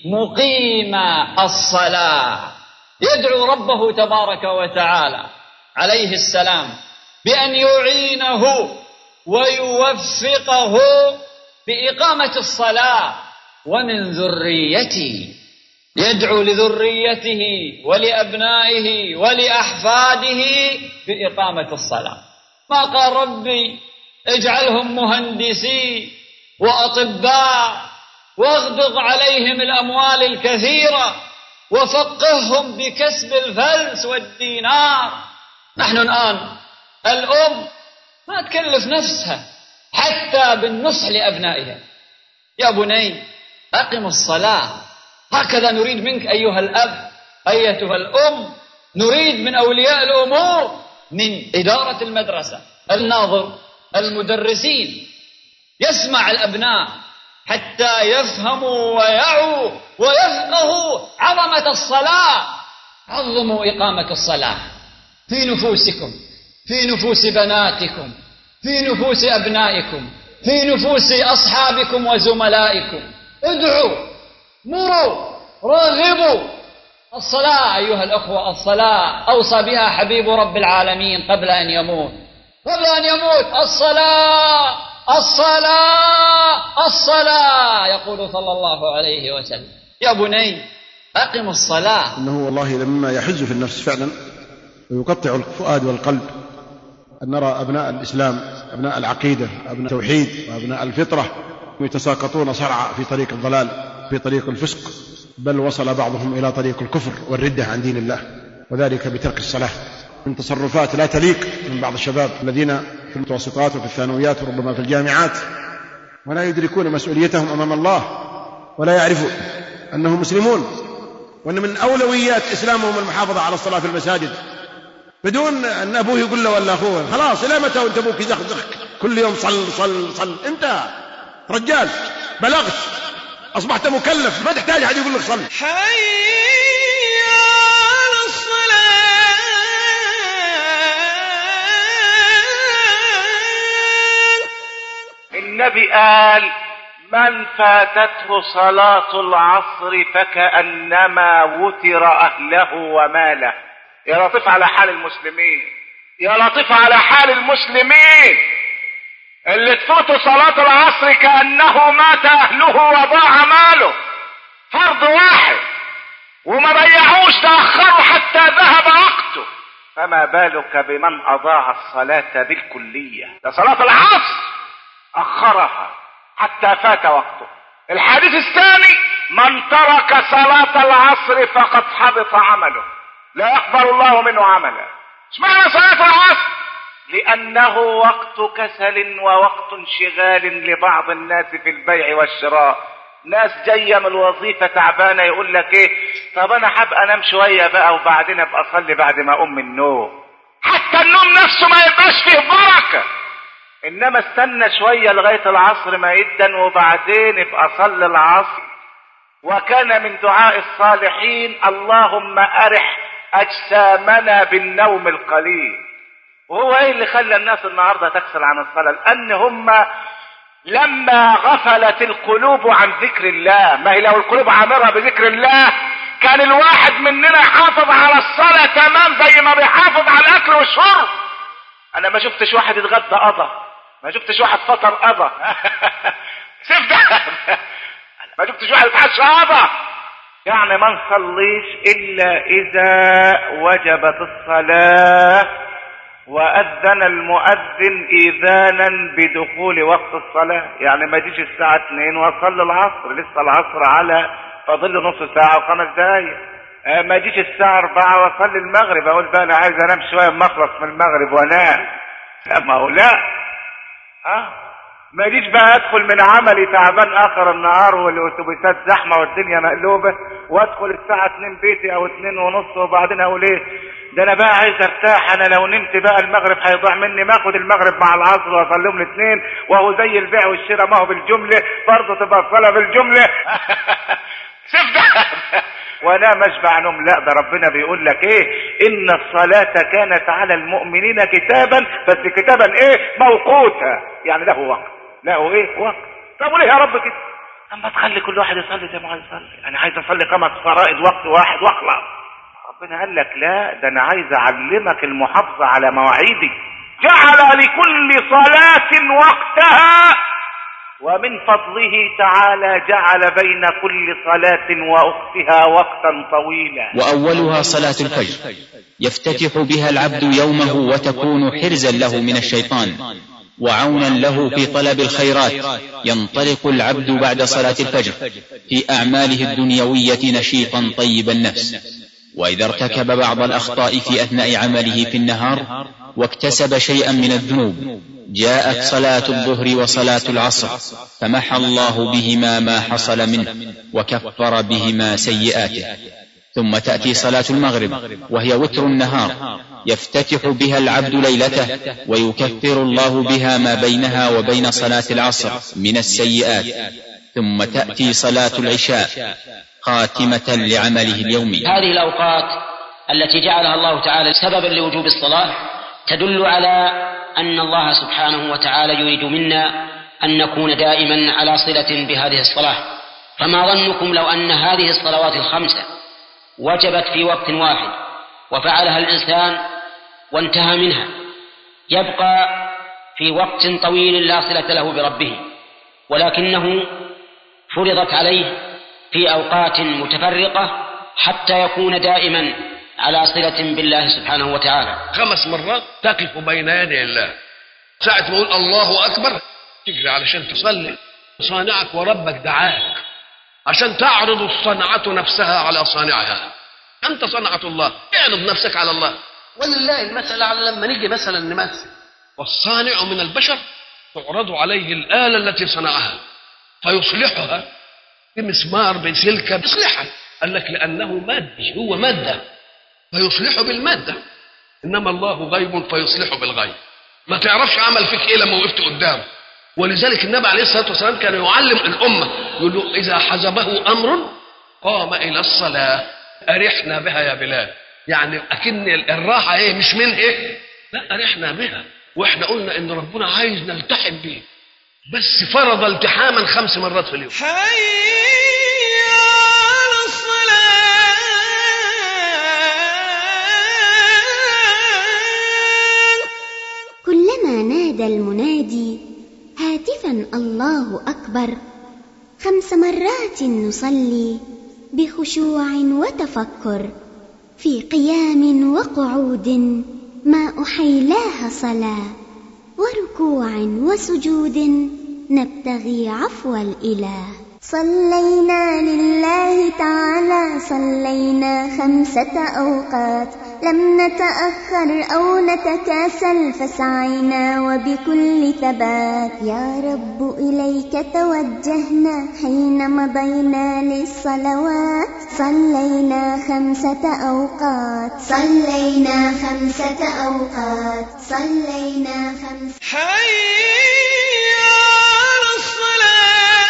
مقيم الصلاة. يدعو ربه تبارك وتعالى عليه السلام بأن يعينه ويوفقه بإقامة الصلاة. ومن ذريته، يدعو لذريته ولأبنائه ولأحفاده بإقامة الصلاة. ما قال ربي اجعلهم مهندسين وأطباء واغدق عليهم الأموال الكثيرة وفقههم بكسب الفلس والدينار. نحن الآن الأم ما تكلف نفسها حتى بالنصح لأبنائها. يا بني أقم الصلاة. هكذا نريد منك أيها الأب أيتها الأم، نريد من أولياء الأمور، من إدارة المدرسة، الناظر، المدرسين، يسمع الأبناء حتى يفهموا ويعوا ويفقهوا عظمة الصلاة. عظموا إقامة الصلاة في نفوسكم، في نفوس بناتكم، في نفوس أبنائكم، في نفوس أصحابكم وزملائكم. ادعوا، مروا، راغبوا. الصلاة أيها الأخوة، الصلاة أوصى بها حبيب رب العالمين قبل أن يموت. الصلاة الصلاة الصلاة، يقول صلى الله عليه وسلم. يا بني أقم الصلاة. إنه والله لما يحز في النفس فعلا ويقطع الفؤاد والقلب أن نرى أبناء الإسلام، أبناء العقيدة، أبناء التوحيد وأبناء الفطرة يتساقطون صرعى في طريق الضلال، في طريق الفسق، بل وصل بعضهم إلى طريق الكفر والردة عن دين الله، وذلك بترك الصلاة. من تصرفات لا تليق من بعض الشباب الذين في المتوسطات وفي الثانويات وربما في الجامعات، ولا يدركون مسؤوليتهم أمام الله، ولا يعرفوا أنهم مسلمون، وأن من أولويات إسلامهم المحافظة على الصلاة في المساجد، بدون أن أبوه يقول له ولا أخوه خلاص إلى متى وأنت أبوك يزخزخك كل يوم صل. أنت رجال بلغت، أصبحت مكلف، ما تحتاج أحد يقول لك صل. النبي قال من فاتته صلاة العصر فكأنما وتر أهله وماله. يا لطيف على حال المسلمين، يا لطيف على حال المسلمين اللي تفوتوا صلاة العصر كأنه مات أهله وضاع ماله. فرض واحد وما ضيعوش، تأخروا حتى ذهب وقته، فما بالك بمن أضاع الصلاة بالكلية؟ ده صلاة العصر أخرها حتى فات وقته. الحديث الثاني من ترك صلاة العصر فقد حبط عمله، لا يقبل الله منه عملا. اسمعنا صلاة العصر لأنه وقت كسل ووقت انشغال لبعض الناس في البيع والشراء. ناس جاية من الوظيفة تعبانة يقول لك ايه، طب انا هبقى انام شوية بقى وبعدين ابقى اصلي بعد ما اقوم من النوم. حتى النوم نفسه ما يبقاش فيه بركة، انما استنى شوية لغاية العصر ما يدن وبعدين ابقى صلي العصر. وكان من دعاء الصالحين اللهم ارح اجسامنا بالنوم القليل. وهو ايه اللي خلى الناس النهاردة تكسل عن الصلاة؟ لان هم لما غفلت القلوب عن ذكر الله. ما هي لو القلوب عامرة بذكر الله كان الواحد مننا يحافظ على الصلاة تمام زي ما بيحافظ على الاكل والشرب. انا ما شفتش واحد يتغدى قضى، ما شفتش واحد فطر قضى ما شفتش واحد يتعشى قضى. يعني ما نصليش الا اذا وجبت الصلاة وأذن المؤذن إذانا بدخول وقت الصلاة. يعني ما جيش الساعة 2 وأصلي العصر، لسه العصر على فاضل نص ساعة و5 دقايق. ما جيش الساعة 4 وأصلي المغرب أقول بقى أنا عايز أنام شوية ما أخلص من المغرب وأنام. ما هو لا، ما جيش بقى أدخل من عملي تعبان آخر النهار والأتوبيسات زحمة والدنيا مقلوبة وأدخل الساعة 2 بيتي أو 2 ونص وبعدين أقول إيه ده انا بقى عايز ارتاح، انا لو نمت بقى المغرب هيضيع مني، ما اخد المغرب مع العصر واصليهم الاثنين، وهو زي البيع والشراء ما هو بالجمله برضه تبقى الصلاه بالجمله وانا مشبع نوم. لا، ده ربنا بيقول لك ايه، ان الصلاه كانت على المؤمنين كتابا، بس كتابا ايه موقوتا، يعني له وقت، له ايه وقت. طب وليه يا رب كده؟ اما تخلي كل واحد يصلي زي ما عايز يصلي. انا عايز اصلي 5 فرائض وقت واحد واخلص. ربنا قال لك لا، ده انا عايز اعلمك المحافظة على مواعيدي. جعل لكل صلاة وقتها ومن فضله تعالى جعل بين كل صلاة وأختها وقتا طويلا. وأولها صلاة الفجر يفتتح بها العبد يومه وتكون حرزا له من الشيطان وعونا له في طلب الخيرات. ينطلق العبد بعد صلاة الفجر في أعماله الدنيوية نشيطا طيب النفس، وإذا ارتكب بعض الأخطاء في أثناء عمله في النهار واكتسب شيئا من الذنوب جاءت صلاة الظهر وصلاة العصر فمحى الله بهما ما حصل منه وكفر بهما سيئاته. ثم تأتي صلاة المغرب وهي وتر النهار يفتتح بها العبد ليلته ويكفر الله بها ما بينها وبين صلاة العصر من السيئات. ثم تأتي صلاة العشاء خاتمة لعمله اليومي. هذه الأوقات التي جعلها الله تعالى سببا لوجوب الصلاة تدل على أن الله سبحانه وتعالى يريد منا أن نكون دائما على صلة بهذه الصلاة. فما ظنكم لو أن هذه الصلوات الخمسة وجبت في وقت واحد وفعلها الإنسان وانتهى منها، يبقى في وقت طويل لا صلة له بربه، ولكنه فرضت عليه في أوقات متفرقة حتى يكون دائما على صلة بالله سبحانه وتعالى. 5 مرات تقف بين يدي الله، ساعة ما يقول الله أكبر تجري علشان تصلي. صانعك وربك دعاك عشان تعرض الصنعة نفسها على صانعها. أنت صنعة الله، اعرض نفسك على الله. ولله المثل على لما نيجي مثلا نمثل، والصانع من البشر تعرض عليه الآلة التي صنعها فيصلحها بمسمار بسلكة يصلحها. قال لك لأنه مادي، هو مادة فيصلحه بالمادة، إنما الله غيب فيصلحه بالغيب. ما تعرفش عمل فيك إيه لما وقفت قدامه. ولذلك النبي عليه الصلاة والسلام كان يعلم الأمة يقول له إذا حزبه أمر قام إلى الصلاة أرحنا بها يا بلال. يعني أكن الراحة إيه مش من إيه، لا أرحنا بها. وإحنا قلنا إن ربنا عايز نلتحم به، بس فرض التحاما 5 مرات في اليوم. كلما نادى المنادي هاتفا الله أكبر 5 مرات نصلي بخشوع وتفكر، في قيام وقعود ما أحيلاها صلاة، وركوع وسجود نبتغي عفو الإله. صلينا لله تعالى صلينا 5 أوقات، لم نتأخر أو نتكاسل فسعينا وبكل ثبات. يا رب إليك توجهنا حين مضينا للصلوات، صلينا 5 أوقات صلينا 5 أوقات صلينا 5. حي على الصلاة.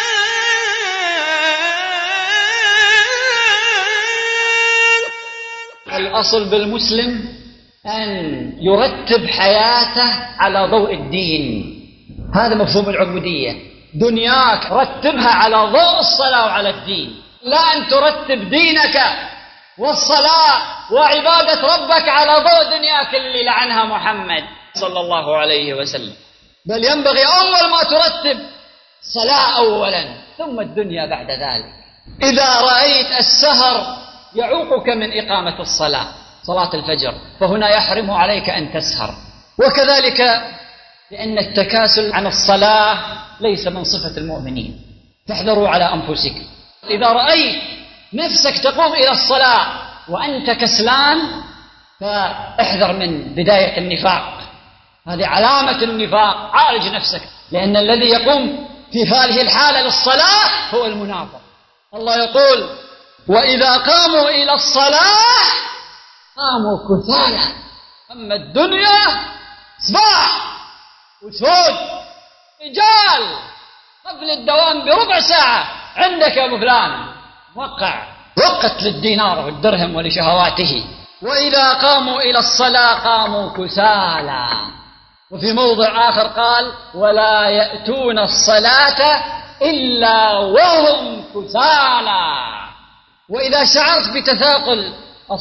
الأصل بالمسلم أن يرتب حياته على ضوء الدين. هذا مفهوم العبودية. دنياك رتبها على ضوء الصلاة وعلى الدين، لا أن ترتب دينك والصلاة وعبادة ربك على ضوء دنياك اللي لعنها محمد صلى الله عليه وسلم. بل ينبغي أول ما ترتب صلاة أولا ثم الدنيا بعد ذلك. إذا رأيت السهر يعوقك من إقامة الصلاة، صلاة الفجر، فهنا يحرم عليك أن تسهر. وكذلك لأن التكاسل عن الصلاة ليس من صفة المؤمنين، فاحذروا على أنفسكم. إذا رأيت نفسك تقوم إلى الصلاة وأنت كسلان فاحذر من بداية النفاق، هذه علامة النفاق. عالج نفسك، لأن الذي يقوم في هذه الحالة للصلاة هو المنافق. الله يقول وإذا قاموا إلى الصلاة قاموا كسالى. أما الدنيا صباح وسود رجال قبل الدوام بربع ساعة عندك يا أبو فلان وقت للدينار والدرهم ولشهواته. وإذا قاموا إلى الصلاة قاموا كسالى. وفي موضع آخر قال ولا يأتون الصلاة إلا وهم كسالى. وإذا شعرت بتثاقل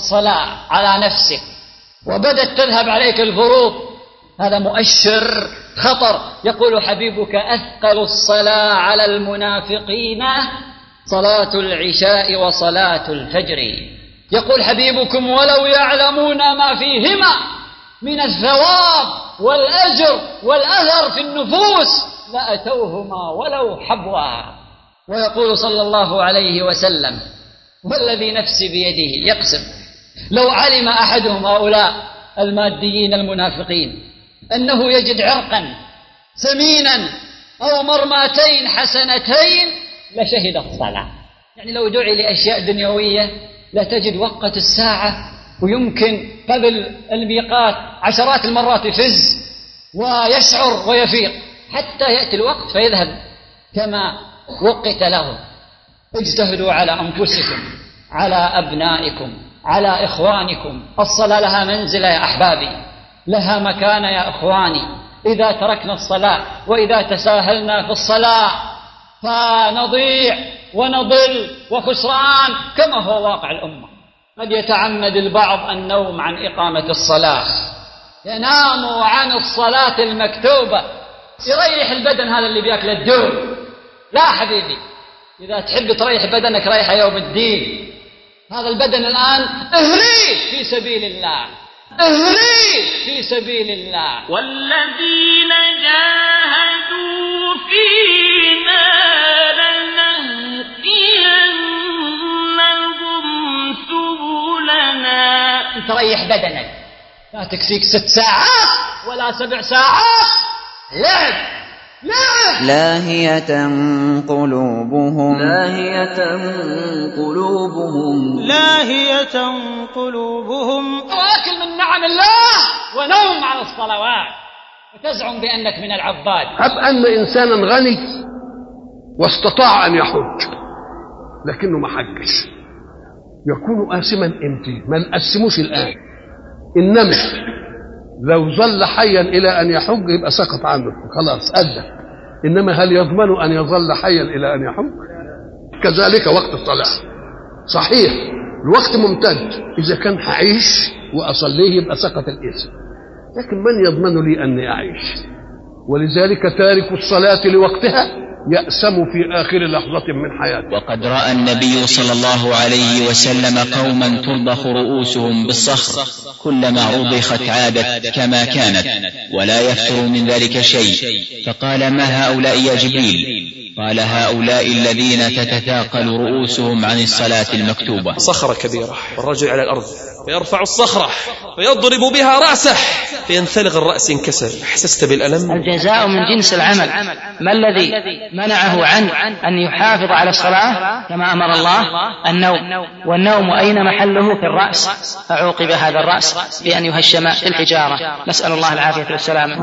الصلاة على نفسك وبدت تذهب عليك الفروض، هذا مؤشر خطر. يقول حبيبك أثقل الصلاة على المنافقين صلاة العشاء وصلاة الفجر. يقول حبيبكم ولو يعلمون ما فيهما من الثواب والأجر والأثر في النفوس لأتوهما ولو حبوا. ويقول صلى الله عليه وسلم والذي نفسي بيده يقسم لو علم أحدهم هؤلاء الماديين المنافقين أنه يجد عرقا سمينا أو مرماتين حسنتين لشهد الصلاة. يعني لو دعي لأشياء دنيوية لا تجد وقت الساعة، ويمكن قبل الميقات عشرات المرات يفز ويشعر ويفيق حتى يأتي الوقت فيذهب كما وقت له. اجتهدوا على أنفسكم، على أبنائكم، على إخوانكم. الصلاة لها منزلة يا أحبابي، لها مكانة يا إخواني. إذا تركنا الصلاة وإذا تساهلنا في الصلاة فنضيع ونضل وخسران كما هو واقع الأمة. قد يتعمد البعض النوم عن إقامة الصلاة، ينام عن الصلاة المكتوبة، يريح البدن هذا اللي بيأكل الدور. لا حبيبي، إذا تحب تريح بدنك ريح يوم الدين. هذا البدن الآن اهريه في سبيل الله، اهريه في سبيل الله. والذين جاهدوا فينا لنهدينهم سبلنا. تريح بدنك، لا تكفيك 6 ساعات ولا 7 ساعات لعب. لاهية قلوبهم واكل من نعم الله ونوم عن الصلوات وتزعم بأنك من العباد. هب أن إنسانا غني واستطاع أن يحج لكنه ما حجش، يكون آثما إمتى؟ ما نقسموش الآن، إنما لو ظل حيا إلى أن يحج يبقى سقط عنه خلاص أدى. إنما هل يضمن أن يظل حيا إلى أن يحج؟ كذلك وقت الصلاة صحيح الوقت ممتد، إذا كان هعيش وأصليه يبقى سقط الإثم، لكن من يضمن لي أني أعيش؟ ولذلك تارك الصلاة لوقتها يأسم في آخر لحظة من حياته. وقد رأى النبي صلى الله عليه وسلم قوما ترضخ رؤوسهم بالصخر، كلما رضخت عادت كما كانت ولا يفتر من ذلك شيء، فقال ما هؤلاء يا جبريل؟ قال هؤلاء الذين تتثاقل رؤوسهم عن الصلاة المكتوبة. صخرة كبيرة والرجل على الأرض فيرفع الصخرة فيضرب بها رأسه فينثلغ الرأس ينكسر. حسست بالألم؟ الجزاء من جنس العمل. ما الذي منعه عن أن يحافظ على الصلاة كما أمر الله؟ النوم، والنوم أين محله؟ في الرأس، فعوقب هذا الرأس بأن يهشم في الحجارة. نسأل الله العافية والسلامة.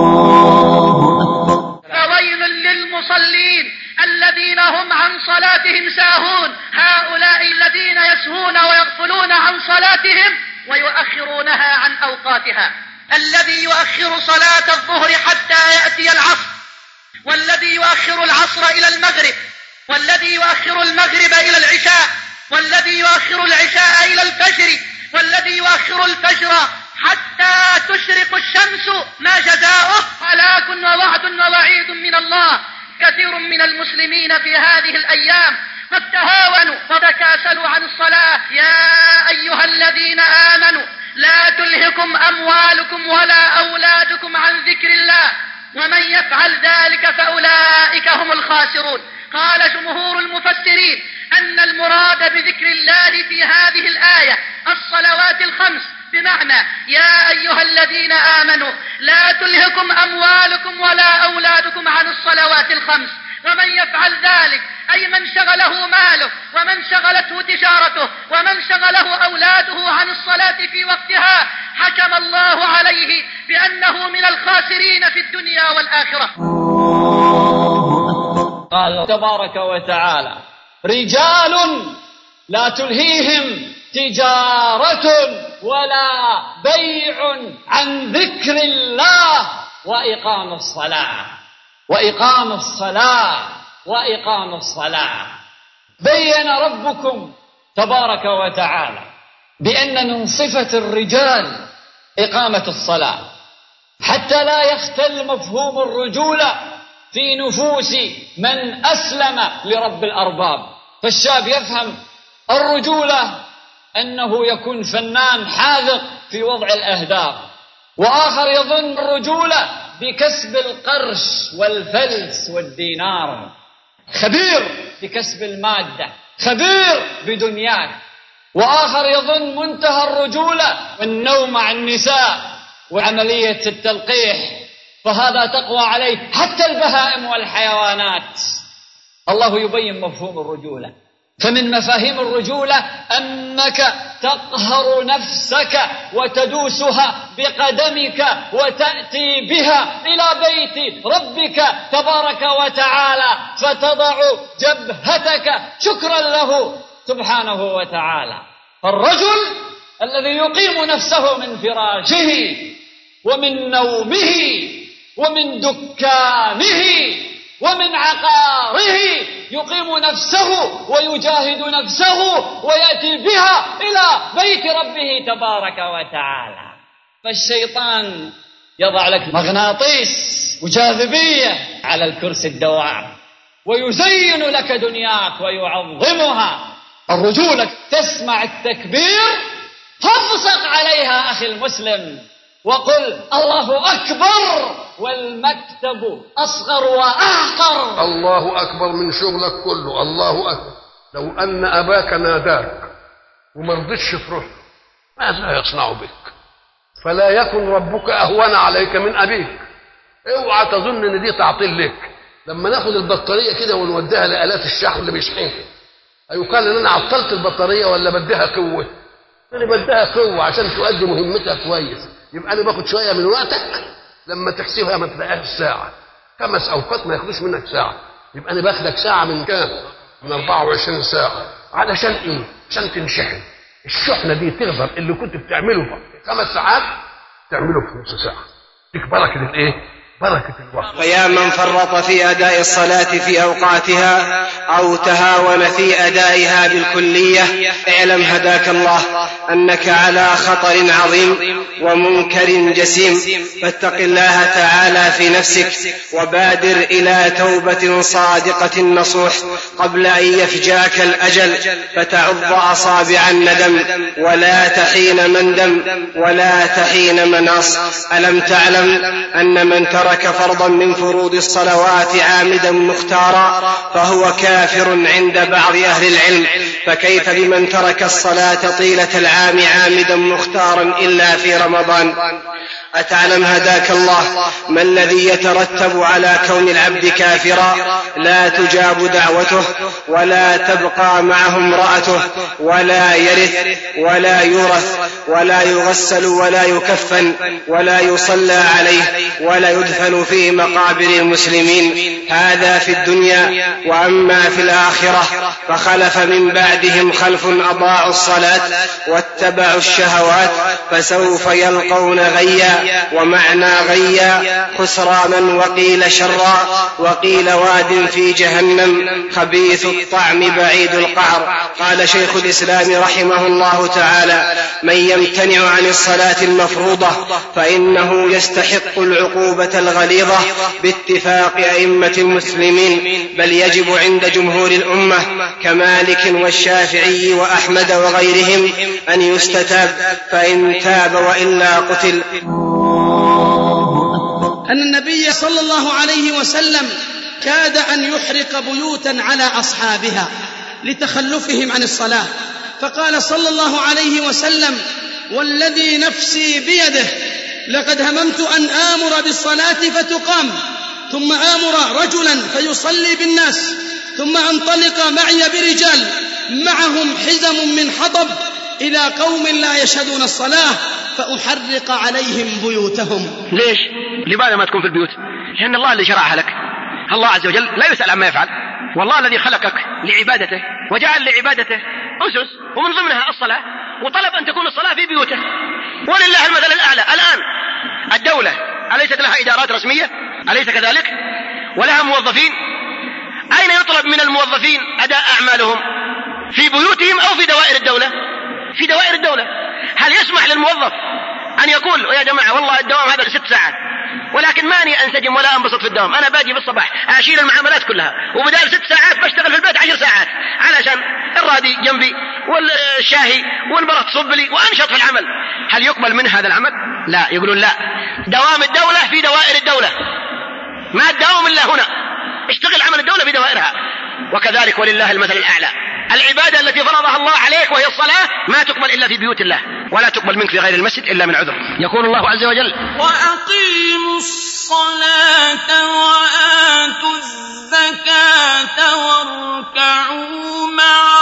فويل للمصلين الذين هم عن صلاتهم ساهون، هؤلاء الذين يسهون ويغفلون عن صلاتهم ويؤخرونها عن أوقاتها. الذي يؤخر صلاة الظهر حتى يأتي العصر، والذي يؤخر العصر إلى المغرب، والذي يؤخر المغرب إلى العشاء، والذي يؤخر العشاء إلى الفجر، والذي يؤخر الفجر حتى تشرق الشمس، ما جزاؤه؟ هلاك ووعد ووعيد من الله. كثير من المسلمين في هذه الأيام قد تهاونوا وتكاسلوا عن الصلاة. يا أيها الذين آمنوا لا تلهكم أموالكم ولا أولادكم عن ذكر الله، ومن يفعل ذلك فأولئك هم الخاسرون. قال جمهور المفسرين أن المراد بذكر الله في هذه الآية الصلوات الخمس، بمعنى يا أيها الذين آمنوا لا تلهكم أموالكم ولا أولادكم عن الصلوات الخمس، ومن يفعل ذلك أي من شغله ماله ومن شغلته تجارته ومن شغله أولاده عن الصلاة في وقتها، حكم الله عليه بأنه من الخاسرين في الدنيا والآخرة. قال تبارك وتعالى رجال لا تلهيهم تجارة ولا بيع عن ذكر الله وإقام الصلاة. بين ربكم تبارك وتعالى بأن من صفة الرجال إقامة الصلاة، حتى لا يختل مفهوم الرجولة في نفوس من أسلم لرب الأرباب. فالشاب يفهم الرجولة أنه يكون فنان حاذق في وضع الأهداف، وآخر يظن الرجولة بكسب القرش والفلس والدينار، خبير بكسب المادة، خبير بدنياك. وآخر يظن منتهى الرجولة والنوم مع النساء وعملية التلقيح، فهذا تقوى عليه حتى البهائم والحيوانات. الله يبين مفهوم الرجولة. فمن مفاهيم الرجولة أنك تقهر نفسك وتدوسها بقدمك وتأتي بها إلى بيت ربك تبارك وتعالى، فتضع جبهتك شكرا له سبحانه وتعالى. الرجل الذي يقيم نفسه من فراشه ومن نومه ومن دكانه ومن عقاره، يقيم نفسه ويجاهد نفسه ويأتي بها إلى بيت ربه تبارك وتعالى. فالشيطان يضع لك مغناطيس وجاذبية على الكرسي الدوام ويزين لك دنياك ويعظمها. الرجولة تسمع التكبير فابصق عليها أخي المسلم وقل الله أكبر والمكتب أصغر وأحقر. الله أكبر من شغلك كله. الله أكبر. لو أن أباك ناداك وما رضيتش تروح ماذا يصنع بك؟ فلا يكن ربك أهون عليك من أبيك. اوعى تظن ان دي تعطيل لك. لما ناخد البطارية كده ونوديها لآلات الشحن اللي بيشحنها، أيقال ان انا عطلت البطارية ولا بديها قوة؟ انا بديها قوة عشان تؤدي مهمتها كويس. يبقى انا باخد شوية من وقتك لما تحسبها ما تلاقيهاش ساعة، 5 أوقات ما ياخدوش منك ساعة، يبقى انا باخدك ساعة من كام؟ من 24 ساعة. علشان ايه؟ عشان تنشحن. الشحنة دي تقدر اللي كنت بتعمله في 5 ساعات تعمله في نص ساعة. ديك بركة الايه؟ بركة الوقت. فيا من فرط في أداء الصلاة في أوقاتها أو تهاون في أدائها بالكلية، اعلم هداك الله أنك على خطر عظيم ومنكر جسيم، فاتق الله تعالى في نفسك وبادر إلى توبة صادقة نصوح قبل أن يفجاك الأجل فتعض أصابع الندم ولا تحين مندم ولا تحين مناص. ألم تعلم أن من ترك فرضا من فروض الصلوات عامدا مختارا فهو كافر عند بعض أهل العلم، فكيف بمن ترك الصلاة طيلة العام عامدا مختارا إلا في رمضان؟ أتعلم هداك الله ما الذي يترتب على كون العبد كافرا؟ لا تجاب دعوته ولا تبقى معه امرأته ولا يرث ولا يورث ولا يغسل ولا يكفن ولا يصلى عليه ولا يدفن في مقابر المسلمين. هذا في الدنيا. وأما في الآخرة فخلف من بعدهم خلف أضاعوا الصلاة واتبعوا الشهوات فسوف يلقون غيا. ومعنى غيا خسرانا وقيل شرا وقيل واد في جهنم خبيث الطعم بعيد القعر. قال شيخ الإسلام رحمه الله تعالى: من يمتنع عن الصلاة المفروضة فإنه يستحق العقوبة الغليظة باتفاق أئمة المسلمين، بل يجب عند جمهور الأمة كمالك والشافعي وأحمد وغيرهم أن يستتاب، فإن تاب وإلا قتل. أن النبي صلى الله عليه وسلم كاد أن يحرق بيوتا على أصحابها لتخلفهم عن الصلاة، فقال صلى الله عليه وسلم: والذي نفسي بيده لقد هممت أن آمر بالصلاة فتقام ثم آمر رجلا فيصلي بالناس ثم أنطلق معي برجال معهم حزم من حطب إلى قوم لا يشهدون الصلاة فأحرق عليهم بيوتهم. ليش؟ لماذا ما تكون في البيوت؟ لأن الله اللي شرعها لك. الله عز وجل لا يسأل عما يفعل، والله الذي خلقك لعبادته وجعل لعبادته أسس ومن ضمنها الصلاة، وطلب أن تكون الصلاة في بيوته. ولله المثل الأعلى. الآن الدولة أليست لها إدارات رسمية؟ أليس كذلك؟ ولها موظفين. أين يطلب من الموظفين أداء أعمالهم؟ في بيوتهم أو في دوائر الدولة؟ في دوائر الدولة. هل يسمح للموظف أن يقول يا جماعة والله الدوام هذا 6 ساعات ولكن ماني أنسجم ولا أنبسط في الدوام، أنا باجي في الصباح أشيل المعاملات كلها وبدال 6 ساعات بشتغل في البيت 10 ساعات علشان الرادي جنبي والشاهي والمرأة تصب لي وأنشط في العمل. هل يقبل من هذا العمل؟ لا. يقولون لا، دوام الدولة في دوائر الدولة، ما تداوم إلا هنا، اشتغل عمل الدولة في دوائرها. وكذلك ولله المثل الأعلى، العبادة التي فرضها الله عليك وهي الصلاة ما تقبل إلا في بيوت الله، ولا تقبل منك في غير المسجد إلا من عذر. يقول الله عز وجل: وأقيموا الصلاة وآتوا الزكاة واركعوا مع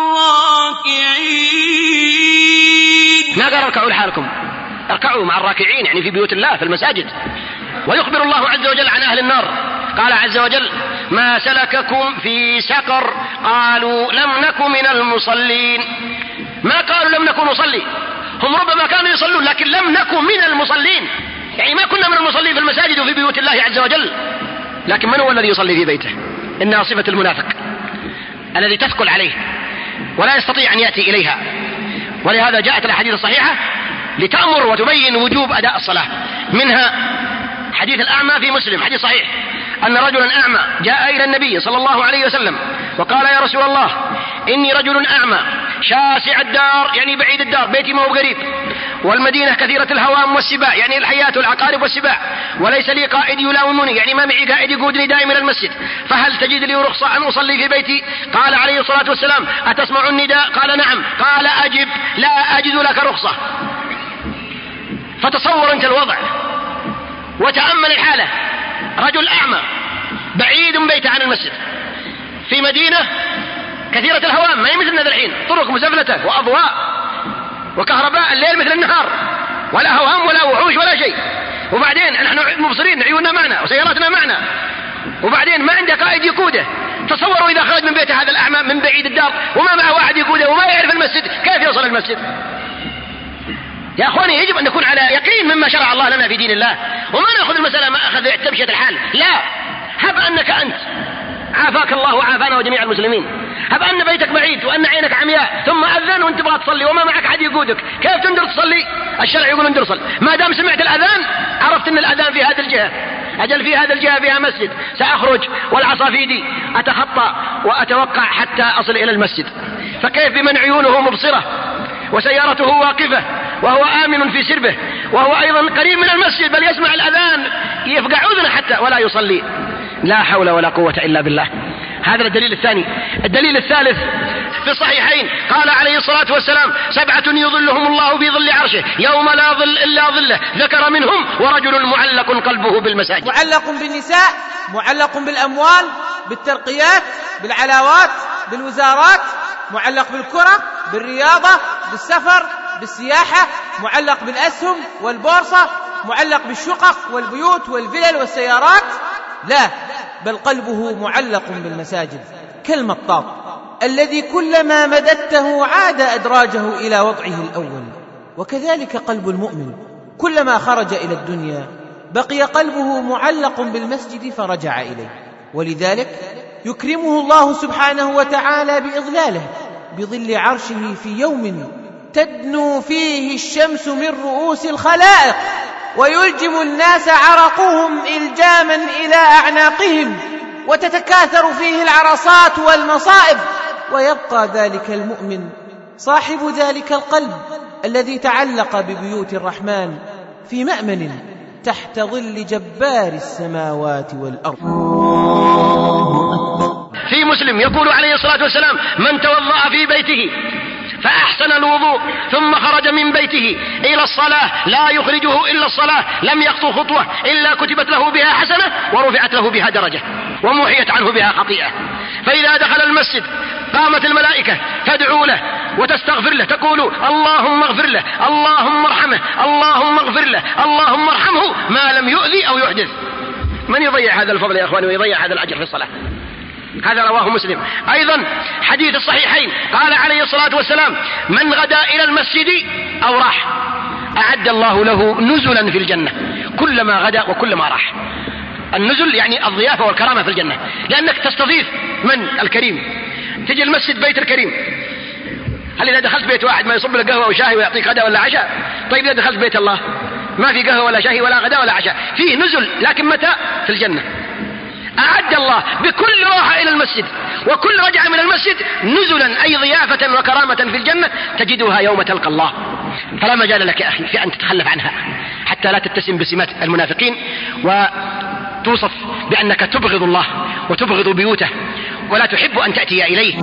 الراكعين. ما قال اركعوا لحالكم، اركعوا مع الراكعين، يعني في بيوت الله في المساجد. ويخبر الله عز وجل عن أهل النار، قال عز وجل: ما سلككم في سقر؟ قالوا لم نك من المصلين. ما قالوا لم نكن نصلي، هم ربما كانوا يصلون لكن لم نكن من المصلين، يعني ما كنا من المصلين في المساجد وفي بيوت الله عز وجل. لكن من هو الذي يصلي في بيته؟ إنها صفة المنافق الذي تثقل عليه ولا يستطيع أن يأتي إليها. ولهذا جاءت الأحاديث الصحيحة لتأمر وتبين وجوب أداء الصلاة. منها حديث الأعمى في مسلم، حديث صحيح، أن رجلا أعمى جاء إلى النبي صلى الله عليه وسلم وقال: يا رسول الله إني رجل أعمى شاسع الدار، يعني بعيد الدار، بيتي ما هو قريب، والمدينة كثيرة الهوام والسباع، يعني الحيات والعقارب والسباع، وليس لي قائد يلاومني، يعني ما معي قائد يقودني دائما إلى المسجد، فهل تجد لي رخصة أن أصلي في بيتي؟ قال عليه الصلاة والسلام: أتسمع النداء؟ قال: نعم. قال: أجب، لا أجد لك رخصة. فتصور أنت الوضع وتأمل الحالة، رجل أعمى بعيد بيته عن المسجد في مدينة كثيرة الهوام، ما هي مثلنا الحين، طرق مزفلتة وأضواء وكهرباء الليل مثل النهار، ولا هوام ولا وحوش ولا شيء، وبعدين نحن مبصرين عيوننا معنا وسياراتنا معنا، وبعدين ما عنده قائد يقوده. تصوروا إذا خرج من بيته هذا الأعمى من بعيد الدار وما معه واحد يقوده وما يعرف المسجد، كيف يوصل المسجد؟ يا أخواني يجب أن نكون على يقين مما شرع الله لنا في دين الله، وما نأخذ المسألة ما أخذ تمشية الحال. لا، هب أنك أنت عافاك الله وعافانا وجميع المسلمين، هب أن بيتك بعيد وأن عينك عمياء ثم أذن وأنت تبغى تصلي وما معك أحد يقودك، كيف تندر تصلي؟ الشرع يقول اندر صل، ما دام سمعت الأذان عرفت أن الأذان في هذه الجهة، أجل في هذه الجهة فيها مسجد، سأخرج والعصافيدي أتخطى وأتوقع حتى أصل إلى المسجد. فكيف بمن عيونه مبصرة وسيارته واقفة وهو آمن في سربه وهو أيضا قريب من المسجد، بل يسمع الأذان يفقع أذنه حتى ولا يصلي؟ لا حول ولا قوة إلا بالله. هذا الدليل الثاني. الدليل الثالث في الصحيحين، قال عليه الصلاة والسلام: 7 يظلهم الله في ظل عرشه يوم لا ظل إلا ظله، ذكر منهم ورجل معلق قلبه بالمساجد. معلق بالنساء، معلق بالأموال، بالترقيات، بالعلاوات، بالوزارات، معلق بالكرة، بالرياضة، بالسفر، بالسياحة، معلق بالأسهم والبورصة، معلق بالشقق والبيوت والفلل والسيارات. لا، بل قلبه معلق بالمساجد كالمطاط الذي كلما مددته عاد أدراجه إلى وضعه الأول. وكذلك قلب المؤمن كلما خرج إلى الدنيا بقي قلبه معلق بالمسجد فرجع إليه. ولذلك يكرمه الله سبحانه وتعالى بإظلاله بظل عرشه في يوم تدنو فيه الشمس من رؤوس الخلائق ويلجم الناس عرقهم إلجاما إلى أعناقهم وتتكاثر فيه العرصات والمصائب، ويبقى ذلك المؤمن صاحب ذلك القلب الذي تعلق ببيوت الرحمن في مأمن تحت ظل جبار السماوات والأرض. في مسلم يقول عليه الصلاة والسلام: من توضأ في بيته فأحسن الوضوء ثم خرج من بيته إلى الصلاة لا يخرجه إلا الصلاة لم يخطو خطوة إلا كتبت له بها حسنة ورفعت له بها درجة ومحيت عنه بها خطيئة. فإذا دخل المسجد قامت الملائكة تدعو له وتستغفر له، تقول: اللهم اغفر له، اللهم ارحمه، اللهم اغفر له، اللهم ارحمه، ما لم يؤذي أو يحدث. من يضيع هذا الفضل يا أخواني ويضيع هذا الأجر في الصلاة؟ هذا رواه مسلم. أيضا حديث الصحيحين قال عليه الصلاة والسلام: من غدا إلى المسجد أو راح أعد الله له نزلا في الجنة كلما غدا وكلما راح. النزل يعني الضيافة والكرامة في الجنة، لأنك تستضيف من الكريم، تجي المسجد بيت الكريم. هل إذا دخلت بيت واحد ما يصب لك قهوة وشاي ويعطيك غدا ولا عشاء؟ طيب إذا دخلت بيت الله ما في قهوة ولا شاي ولا غداء ولا عشاء، فيه نزل، لكن متى؟ في الجنة. أعد الله بكل راحة إلى المسجد وكل رجعة من المسجد نزلا أي ضيافة وكرامة في الجنة تجدها يوم تلقى الله. فلا مجال لك يا أخي في أن تتخلف عنها حتى لا تتسم بسمات المنافقين وتوصف بأنك تبغض الله وتبغض بيوته ولا تحب أن تأتي إليه.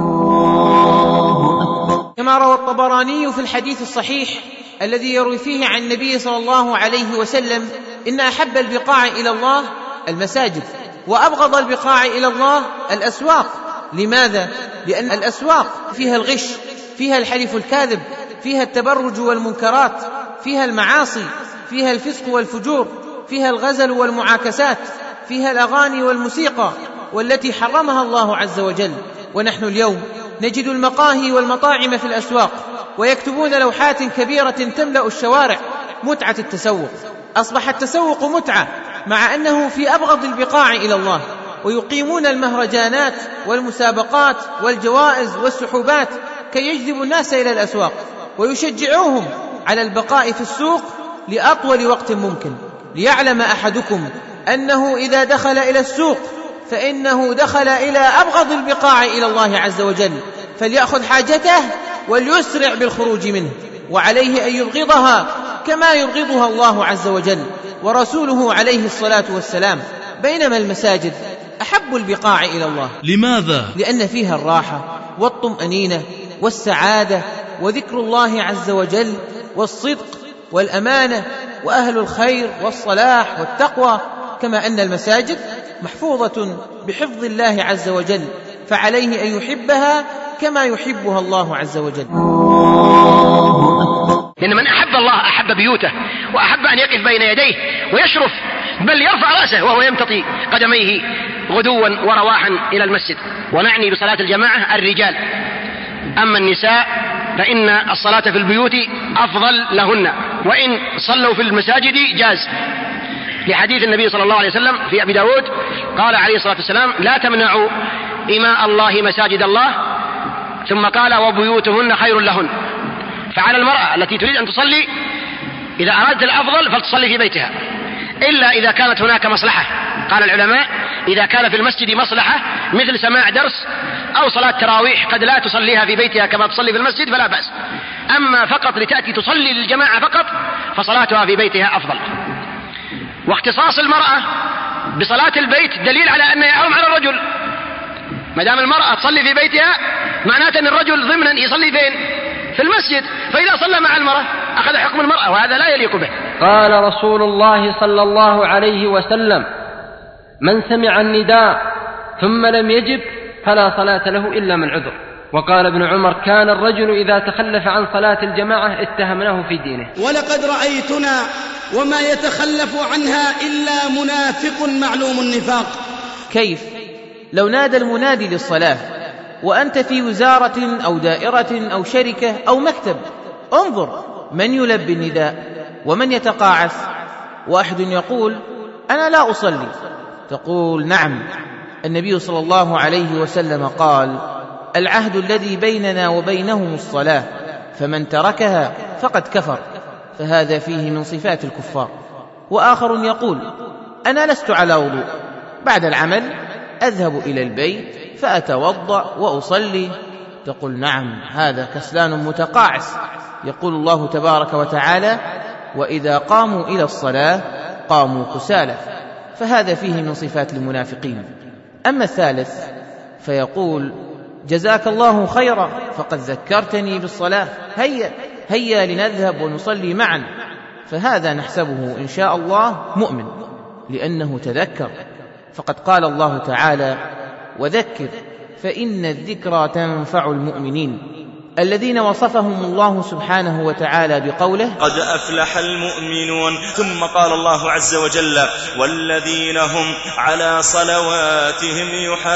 كما روى الطبراني في الحديث الصحيح الذي يروي فيه عن النبي صلى الله عليه وسلم إن أحب البقاع إلى الله المساجد وأبغض البقاع إلى الله الأسواق. لماذا؟ لأن الأسواق فيها الغش، فيها الحلف الكاذب، فيها التبرج والمنكرات، فيها المعاصي، فيها الفسق والفجور، فيها الغزل والمعاكسات، فيها الأغاني والموسيقى والتي حرمها الله عز وجل. ونحن اليوم نجد المقاهي والمطاعم في الأسواق ويكتبون لوحات كبيرة تملأ الشوارع متعة التسوق. أصبح التسوق متعة مع أنه في أبغض البقاع إلى الله، ويقيمون المهرجانات والمسابقات والجوائز والسحوبات كي يجذبوا الناس إلى الأسواق ويشجعوهم على البقاء في السوق لأطول وقت ممكن. ليعلم أحدكم أنه إذا دخل إلى السوق فإنه دخل إلى أبغض البقاع إلى الله عز وجل، فليأخذ حاجته وليسرع بالخروج منه، وعليه أن يبغضها كما يبغضها الله عز وجل ورسوله عليه الصلاة والسلام. بينما المساجد أحب البقاع إلى الله. لماذا؟ لأن فيها الراحة والطمأنينة والسعادة وذكر الله عز وجل والصدق والأمانة وأهل الخير والصلاح والتقوى. كما أن المساجد محفوظة بحفظ الله عز وجل، فعليه أن يحبها كما يحبها الله عز وجل. لأن من أحب الله أحب بيوته وأحب أن يقف بين يديه ويشرف، بل يرفع رأسه وهو يمتطي قدميه غدوا ورواحا إلى المسجد. ونعني بصلاة الجماعة الرجال، أما النساء فإن الصلاة في البيوت أفضل لهن، وإن صلوا في المساجد جاز، لحديث النبي صلى الله عليه وسلم في أبي داود قال عليه الصلاة والسلام لا تمنعوا إماء الله مساجد الله، ثم قال وبيوتهن خير لهن. فعلى المرأة التي تريد أن تصلي إذا أرادت الأفضل فلتصلي في بيتها، إلا إذا كانت هناك مصلحة. قال العلماء إذا كان في المسجد مصلحة مثل سماع درس أو صلاة تراويح قد لا تصليها في بيتها كما تصلي في المسجد فلا بأس. أما فقط لتأتي تصلي للجماعة فقط فصلاتها في بيتها أفضل. واختصاص المرأة بصلاة البيت دليل على أنه يحرم على الرجل. ما دام المرأة تصلي في بيتها معناته أن الرجل ضمنا يصلي فين؟ في المسجد، فإذا صلى مع المرأة أخذ حكم المرأة، وهذا لا يليق به. قال رسول الله صلى الله عليه وسلم من سمع النداء ثم لم يجب فلا صلاة له إلا من عذر. وقال ابن عمر كان الرجل إذا تخلف عن صلاة الجماعة اتهمناه في دينه. ولقد رأيتنا وما يتخلف عنها إلا منافق معلوم النفاق. كيف لو نادى المنادي للصلاة وأنت في وزارة أو دائرة أو شركة أو مكتب؟ انظر من يلبي النداء ومن يتقاعس. واحد يقول أنا لا أصلي، تقول نعم، النبي صلى الله عليه وسلم قال العهد الذي بيننا وبينهم الصلاة، فمن تركها فقد كفر، فهذا فيه من صفات الكفار. وآخر يقول أنا لست على وضوء، بعد العمل أذهب إلى البيت فأتوضأ وأصلي، تقول نعم، هذا كسلان متقاعس. يقول الله تبارك وتعالى وإذا قاموا إلى الصلاة قاموا كسالى، فهذا فيه من صفات المنافقين. أما الثالث فيقول جزاك الله خيرا فقد ذكرتني بالصلاة، هيا لنذهب ونصلي معا، فهذا نحسبه إن شاء الله مؤمن لأنه تذكر. فقد قال الله تعالى وذكر فإن الذكرى تنفع المؤمنين، الذين وصفهم الله سبحانه وتعالى بقوله قد أفلح المؤمنون. ثم قال الله عز وجل والذين هم على صلواتهم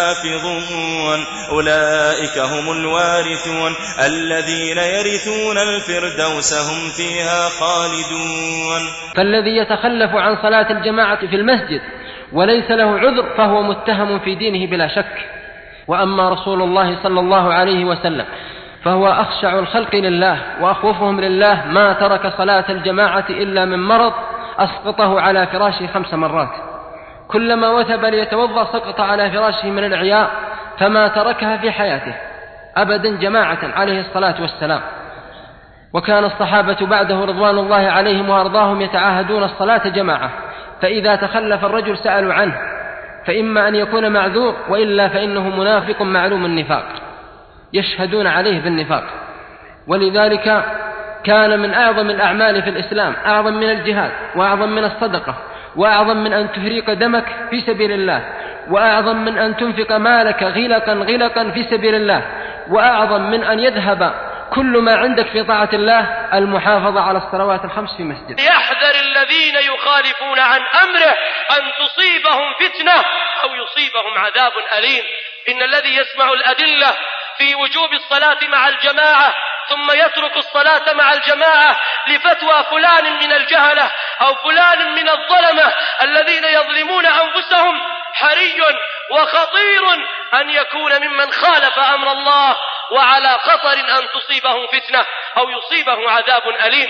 يحافظون أولئك هم الوارثون الذين يرثون الفردوس هم فيها خالدون. فالذي يتخلف عن صلاة الجماعة في المسجد وليس له عذر فهو متهم في دينه بلا شك. وأما رسول الله صلى الله عليه وسلم فهو أخشع الخلق لله وأخوفهم لله، ما ترك صلاة الجماعة إلا من مرض أسقطه على فراشه 5 مرات، كلما وثب ليتوضأ سقط على فراشه من العياء، فما تركها في حياته أبدا جماعة عليه الصلاة والسلام. وكان الصحابة بعده رضوان الله عليهم وأرضاهم يتعاهدون الصلاة جماعة، فإذا تخلف الرجل سألوا عنه، فإما أن يكون معذور وإلا فإنه منافق معلوم النفاق، يشهدون عليه بالنفاق. ولذلك كان من أعظم الأعمال في الإسلام، أعظم من الجهاد وأعظم من الصدقة وأعظم من أن تهريق دمك في سبيل الله، وأعظم من أن تنفق مالك غلقا في سبيل الله، وأعظم من أن يذهب كل ما عندك في طاعة الله المحافظة على الصلوات الخمس في مسجد. يحذر الذين يخالفون عن أمره أن تصيبهم فتنة أو يصيبهم عذاب أليم. إن الذي يسمع الأدلة في وجوب الصلاة مع الجماعة ثم يترك الصلاة مع الجماعة لفتوى فلان من الجهلة أو فلان من الظلمة الذين يظلمون أنفسهم، حري وخطير أن يكون ممن خالف أمر الله، وعلى خطر أن تصيبه فتنة أو يصيبه عذاب أليم.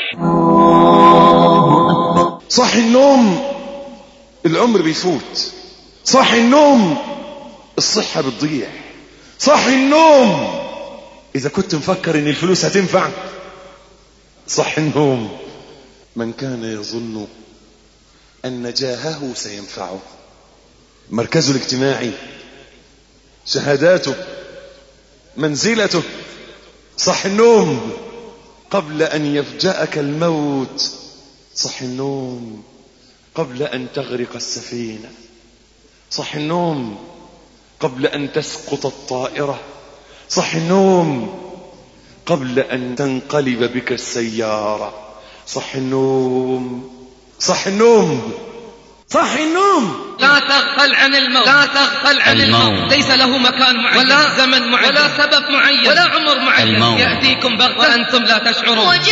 صح النوم العمر بيفوت، صح النوم الصحة بتضيع، صح النوم إذا كنت مفكر إن الفلوس هتنفع، صح النوم من كان يظن أن جاهه سينفعه، مركزه الاجتماعي، شهاداته، منزلته، صح النوم قبل أن يفجأك الموت، صح النوم قبل أن تغرق السفينة، صح النوم قبل أن تسقط الطائرة، صح النوم قبل أن تنقلب بك السيارة، صح النوم، صح النوم، صح النوم. لا تغفل عن الموت، لا تغفل عن الموت، ليس له مكان معين ولا زمن معين ولا سبب معين ولا عمر معين، يأتيكم بغتة وأنتم لا تشعرون. وجاءت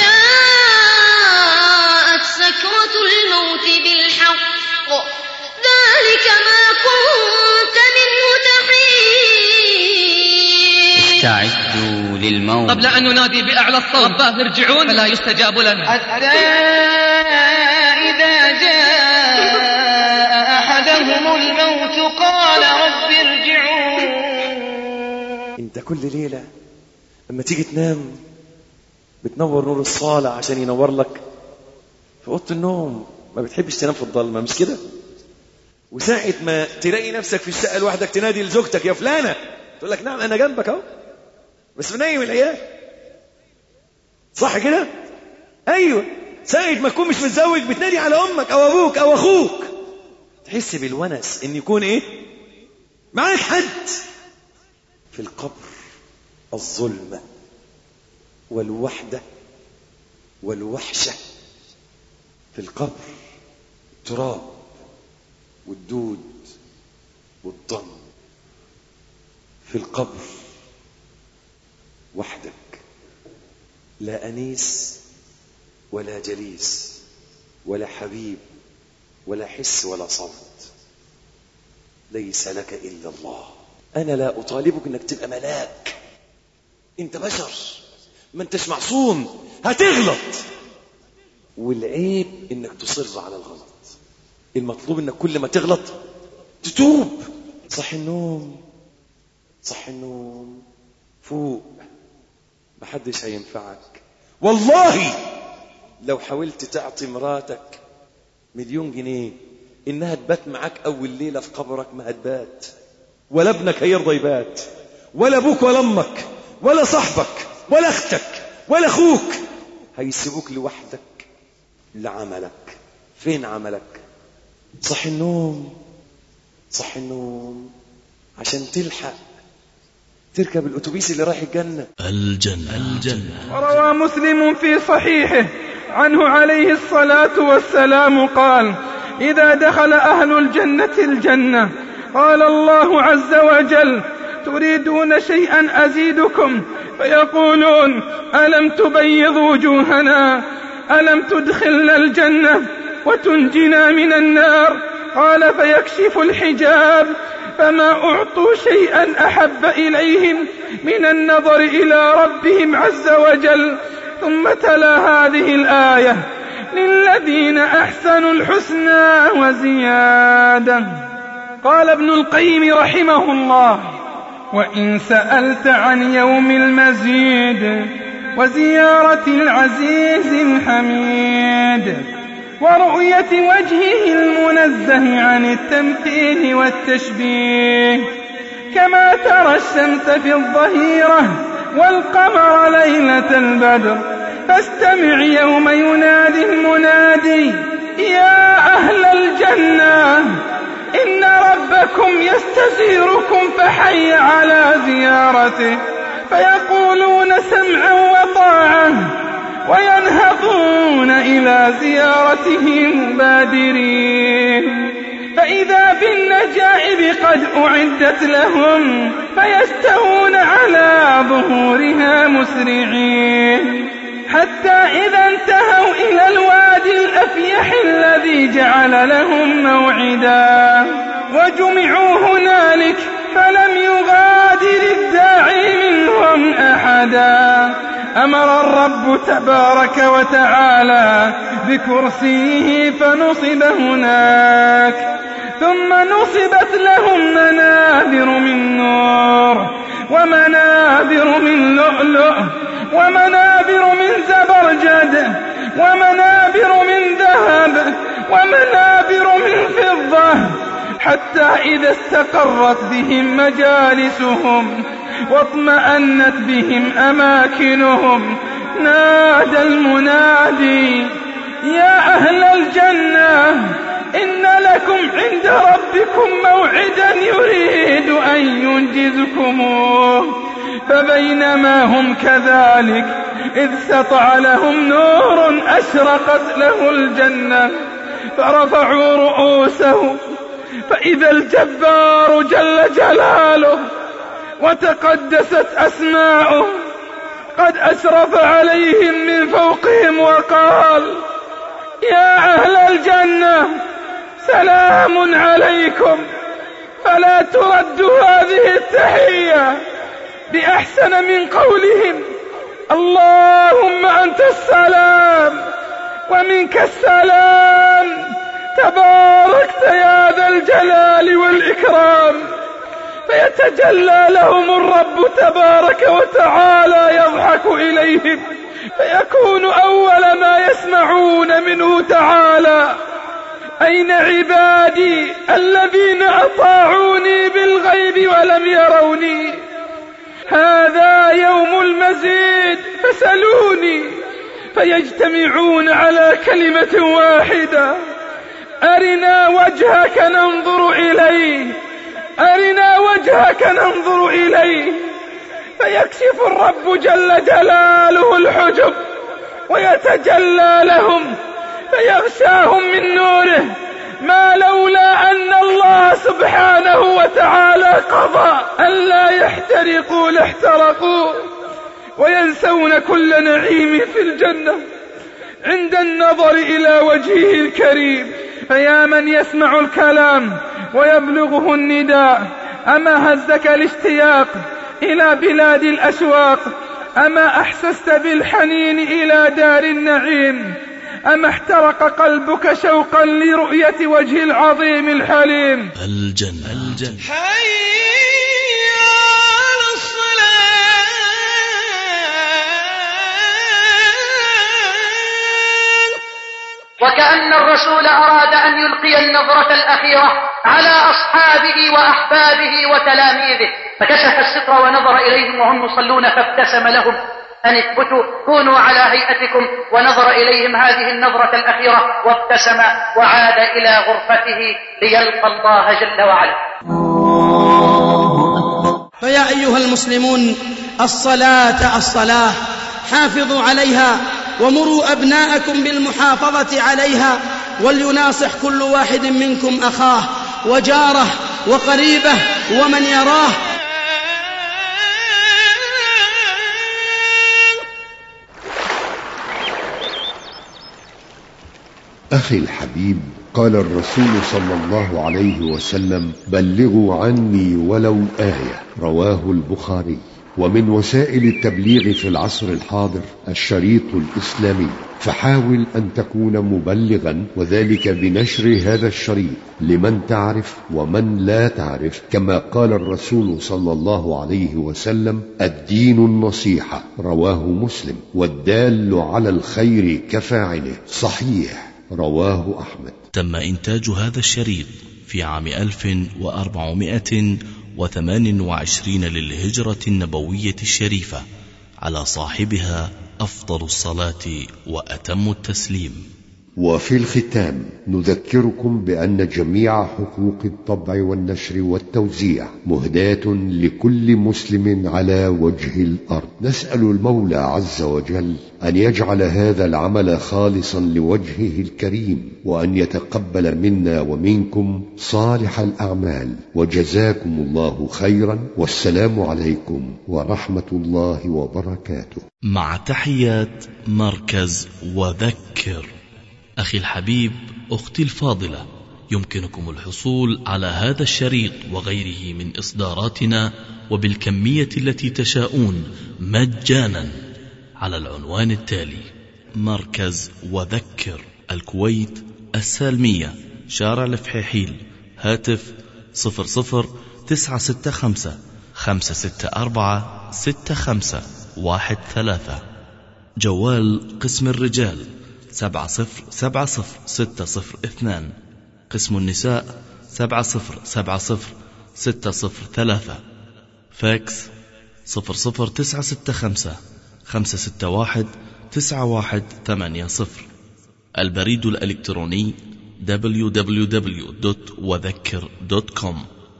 سكرة الموت بالحق ذلك ما كنت منه تحيد. استعدوا للموت قبل أن ننادي بأعلى الصوت رباه ارجعون فلا يستجاب لنا، حتى إذا جاء أحدهم الموت قال رب ارجعون. انت كل ليلة لما تيجي تنام بتنور نور الصالة عشان ينور لك في أوضة النوم، ما بتحبش تنام في الضلمة، مش كده؟ وساعة ما تلاقي نفسك في الشقة لوحدك تنادي لزوجتك يا فلانة، تقول لك نعم أنا جنبك أهو بس بنايم العيال، صح كده؟ أيوة. ساعة ما تكون مش متزوج بتنادي على أمك أو أبوك أو أخوك، تحس بالونس إن يكون إيه؟ معاك حد. في القبر الظلمة والوحدة والوحشة، في القبر التراب والدود والضم، في القبر وحدك، لا أنيس ولا جليس ولا حبيب ولا حس ولا صوت، ليس لك إلا الله. أنا لا أطالبك أنك تبقى ملاك، أنت بشر، ما أنتش معصوم، هتغلط، والعيب أنك تصر على الغلط، المطلوب أنك كل ما تغلط تتوب. صح النوم، صح النوم، فوق، محدش هينفعك والله. لو حاولت تعطي مراتك 1,000,000 جنيه إنها تبات معك أول ليلة في قبرك ما هتبات، ولا ابنك هيرضى يبات، ولا أبوك ولا أمك ولا صاحبك ولا أختك ولا أخوك، هيسيبوك لوحدك لعملك. فين عملك؟ صح النوم، صح النوم عشان تلحق تركب الأتوبيس اللي رايح الجنة. الجنة. وروى مسلم في صحيحه عنه عليه الصلاة والسلام قال: إذا دخل أهل الجنة الجنة قال الله عز وجل: تريدون شيئا أزيدكم؟ فيقولون: ألم تبيض وجوهنا؟ ألم تدخلنا الجنة وتنجنا من النار؟ قال: فيكشف الحجاب، فما أعطوا شيئا أحب إليهم من النظر إلى ربهم عز وجل. ثم تلا هذه الآية: للذين أحسنوا الحسنى وزيادة. قال ابن القيم رحمه الله: وإن سألت عن يوم المزيد وزيارة العزيز الحميد ورؤية وجهه المنزه عن التمثيل والتشبيه، كما ترى الشمس في الظهيرة والقمر ليلة البدر، فاستمع يوم ينادي المنادي: يا أهل الجنة إن ربكم يستزيركم، فحي على زيارته، فيقولون سمعا وطاعة وينهضون إلى زيارته مبادرين، فإذا بالنجائب قد أعدت لهم فيستوون على ظهورها مسرعين، حتى إذا انتهوا إلى الوادي الأفيح الذي جعل لهم موعدا وجمعوا هنالك فلم يغادر الداعي منهم أحدا، أمر الرب تبارك وتعالى بكرسيه فنصب هناك، ثم نصبت لهم منابر من نور ومنابر من لؤلؤ ومنابر من زبرجد ومنابر من ذهب ومنابر من فضة، حتى إذا استقرت بهم مجالسهم واطمأنت بهم أماكنهم نادى المنادي: يا أهل الجنة إن لكم عند ربكم موعدا يريد أن ينجزكموه. فبينما هم كذلك إذ سطع لهم نور أشرقت له الجنة، فرفعوا رؤوسهم فإذا الجبار جل جلاله وتقدست أسماؤه قد أشرف عليهم من فوقهم وقال: يا أهل الجنة سلام عليكم، فلا ترد هذه التحية بأحسن من قولهم: اللهم أنت السلام ومنك السلام، تباركت يا ذا الجلال والإكرام. فيتجلى لهم الرب تبارك وتعالى يضحك إليهم، فيكون أول ما يسمعون منه تعالى: أين عبادي الذين أطاعوني بالغيب ولم يروني؟ هذا يوم المزيد فسلوني. فيجتمعون على كلمة واحدة: أرنا وجهك ننظر إليه، أرنا وجهك ننظر إليه. فيكشف الرب جل جلاله الحجب ويتجلى لهم فيغشاهم من نوره، ما لولا أن الله سبحانه وتعالى قضى ألا يحترقوا لاحترقوا، وينسون كل نعيم في الجنة عند النظر إلى وجهه الكريم. فيا من يسمع الكلام ويبلغه النداء، أما هزك الاشتياق إلى بلاد الأشواق؟ أما أحسست بالحنين إلى دار النعيم؟ أما احترق قلبك شوقا لرؤية وجه العظيم الحليم؟ الجنة حي على الصلاة. وكأن الرسول أراد أن يلقي النظرة الأخيرة على أصحابه وأحبابه وتلاميذه، فكشف الستر ونظر إليهم وهم يصلون فابتسم لهم: أن اثبتوا كونوا على هيئتكم. ونظر إليهم هذه النظرة الأخيرة وابتسم وعاد إلى غرفته ليلقى الله جل وعلا. فيا أيها المسلمون، الصلاة الصلاة حافظوا عليها ومروا أبناءكم بالمحافظة عليها، وليناصح كل واحد منكم أخاه وجاره وقريبه ومن يراه. أخي الحبيب، قال الرسول صلى الله عليه وسلم: بلغوا عني ولو آية، رواه البخاري. ومن وسائل التبليغ في العصر الحاضر الشريط الإسلامي، فحاول أن تكون مبلغا، وذلك بنشر هذا الشريط لمن تعرف ومن لا تعرف، كما قال الرسول صلى الله عليه وسلم: الدين النصيحة، رواه مسلم، والدال على الخير كفاعله، صحيح، رواه أحمد. تم إنتاج هذا الشريط في عام 1428 للهجرة النبوية الشريفة، على صاحبها أفضل الصلاة وأتم التسليم. وفي الختام نذكركم بأن جميع حقوق الطبع والنشر والتوزيع مهداة لكل مسلم على وجه الأرض. نسأل المولى عز وجل أن يجعل هذا العمل خالصا لوجهه الكريم، وأن يتقبل منا ومنكم صالح الأعمال، وجزاكم الله خيرا، والسلام عليكم ورحمة الله وبركاته. مع تحيات مركز وذكر. أخي الحبيب، أختي الفاضلة، يمكنكم الحصول على هذا الشريط وغيره من إصداراتنا وبالكمية التي تشاءون مجانا على العنوان التالي: مركز وذكر، الكويت، السالمية، شارع الفحيحيل، هاتف 00965 564 6513، جوال قسم الرجال 7070602، قسم النساء 7070603، فاكس 00965 561 9180، البريد الإلكتروني www.وذكر.com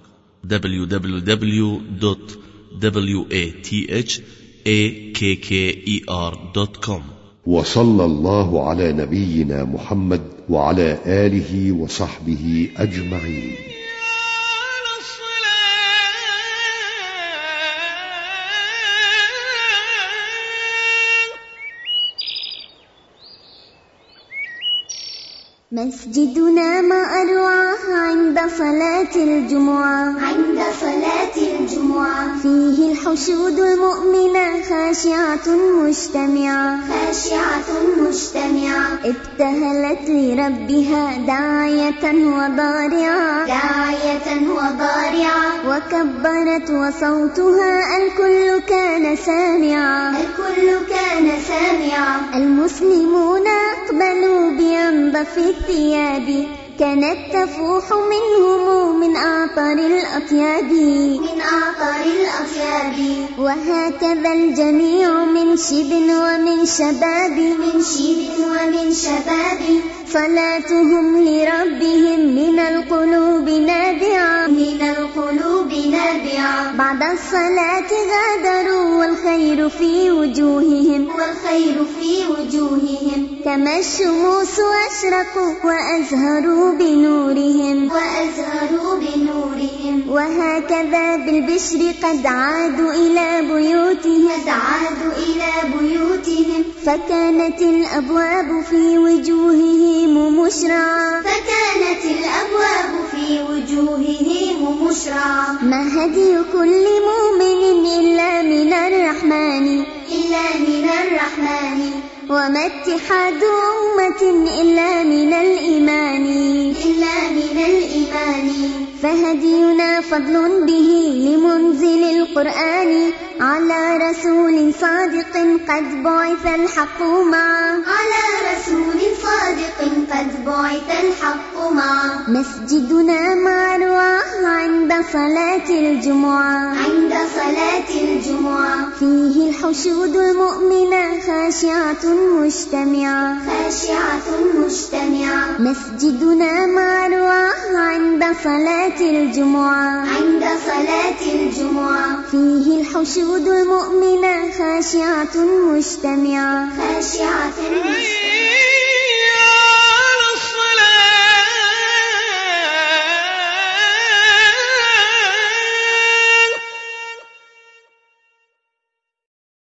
www.wathakker.com. وصلى الله على نبينا محمد وعلى آله وصحبه أجمعين. مسجدنا ما أروعه عند صلاة الجمعة، عند صلاة الجمعة فيه الحشود المؤمنة خاشعة مجتمعة، خاشعة مجتمعة ابتهلت لربها داعية وضارعة، داعية وضارعة وكبرت وصوتها الكل كان سامعا، الكل كان سامعا. المسلمون أقبلوا بأنظف الثياب كانت تفوح منهم من أعطر الأطياب، من أعطر الأطياب. وهكذا الجميع من شب ومن شباب، من شب ومن شباب صلاتهم لربهم من القلوب نابعة، من القلوب نابعة. بعد الصلاة غادروا والخير في وجوههم، والخير في وجوههم كما الشموس أشرقوا وأزهروا بنورهم، وأزهروا بنورهم. وهكذا بالبشر قد عادوا إلى بيوتهم، قد عادوا إلى بيوتهم فكانت الأبواب في وجوههم مشرعة، فكانت الأبواب في وجوههم مشرعة. ما هدي كل مؤمن إلا من الرحمن، إلا من الرحمن. وما اتحاد أمة إلا من الإيمان، إلا من الإيمان. فهدينا فضل به لمنزل القرآن على رسول صادق قد بعث الحق معه، على رسول صادق قد بعث الحق معه. مسجدنا معروعه عند صلاة الجمعة، عند صلاة الجمعة فيه الحشود المؤمنة خاشعة مجتمعة، خاشعة مجتمعة. مسجدنا معروعه عند صلاة الجمعة، عند صلاة الجمعة فيه الحشود المؤمنة خاشعة مجتمعة، خاشعة مجتمعة.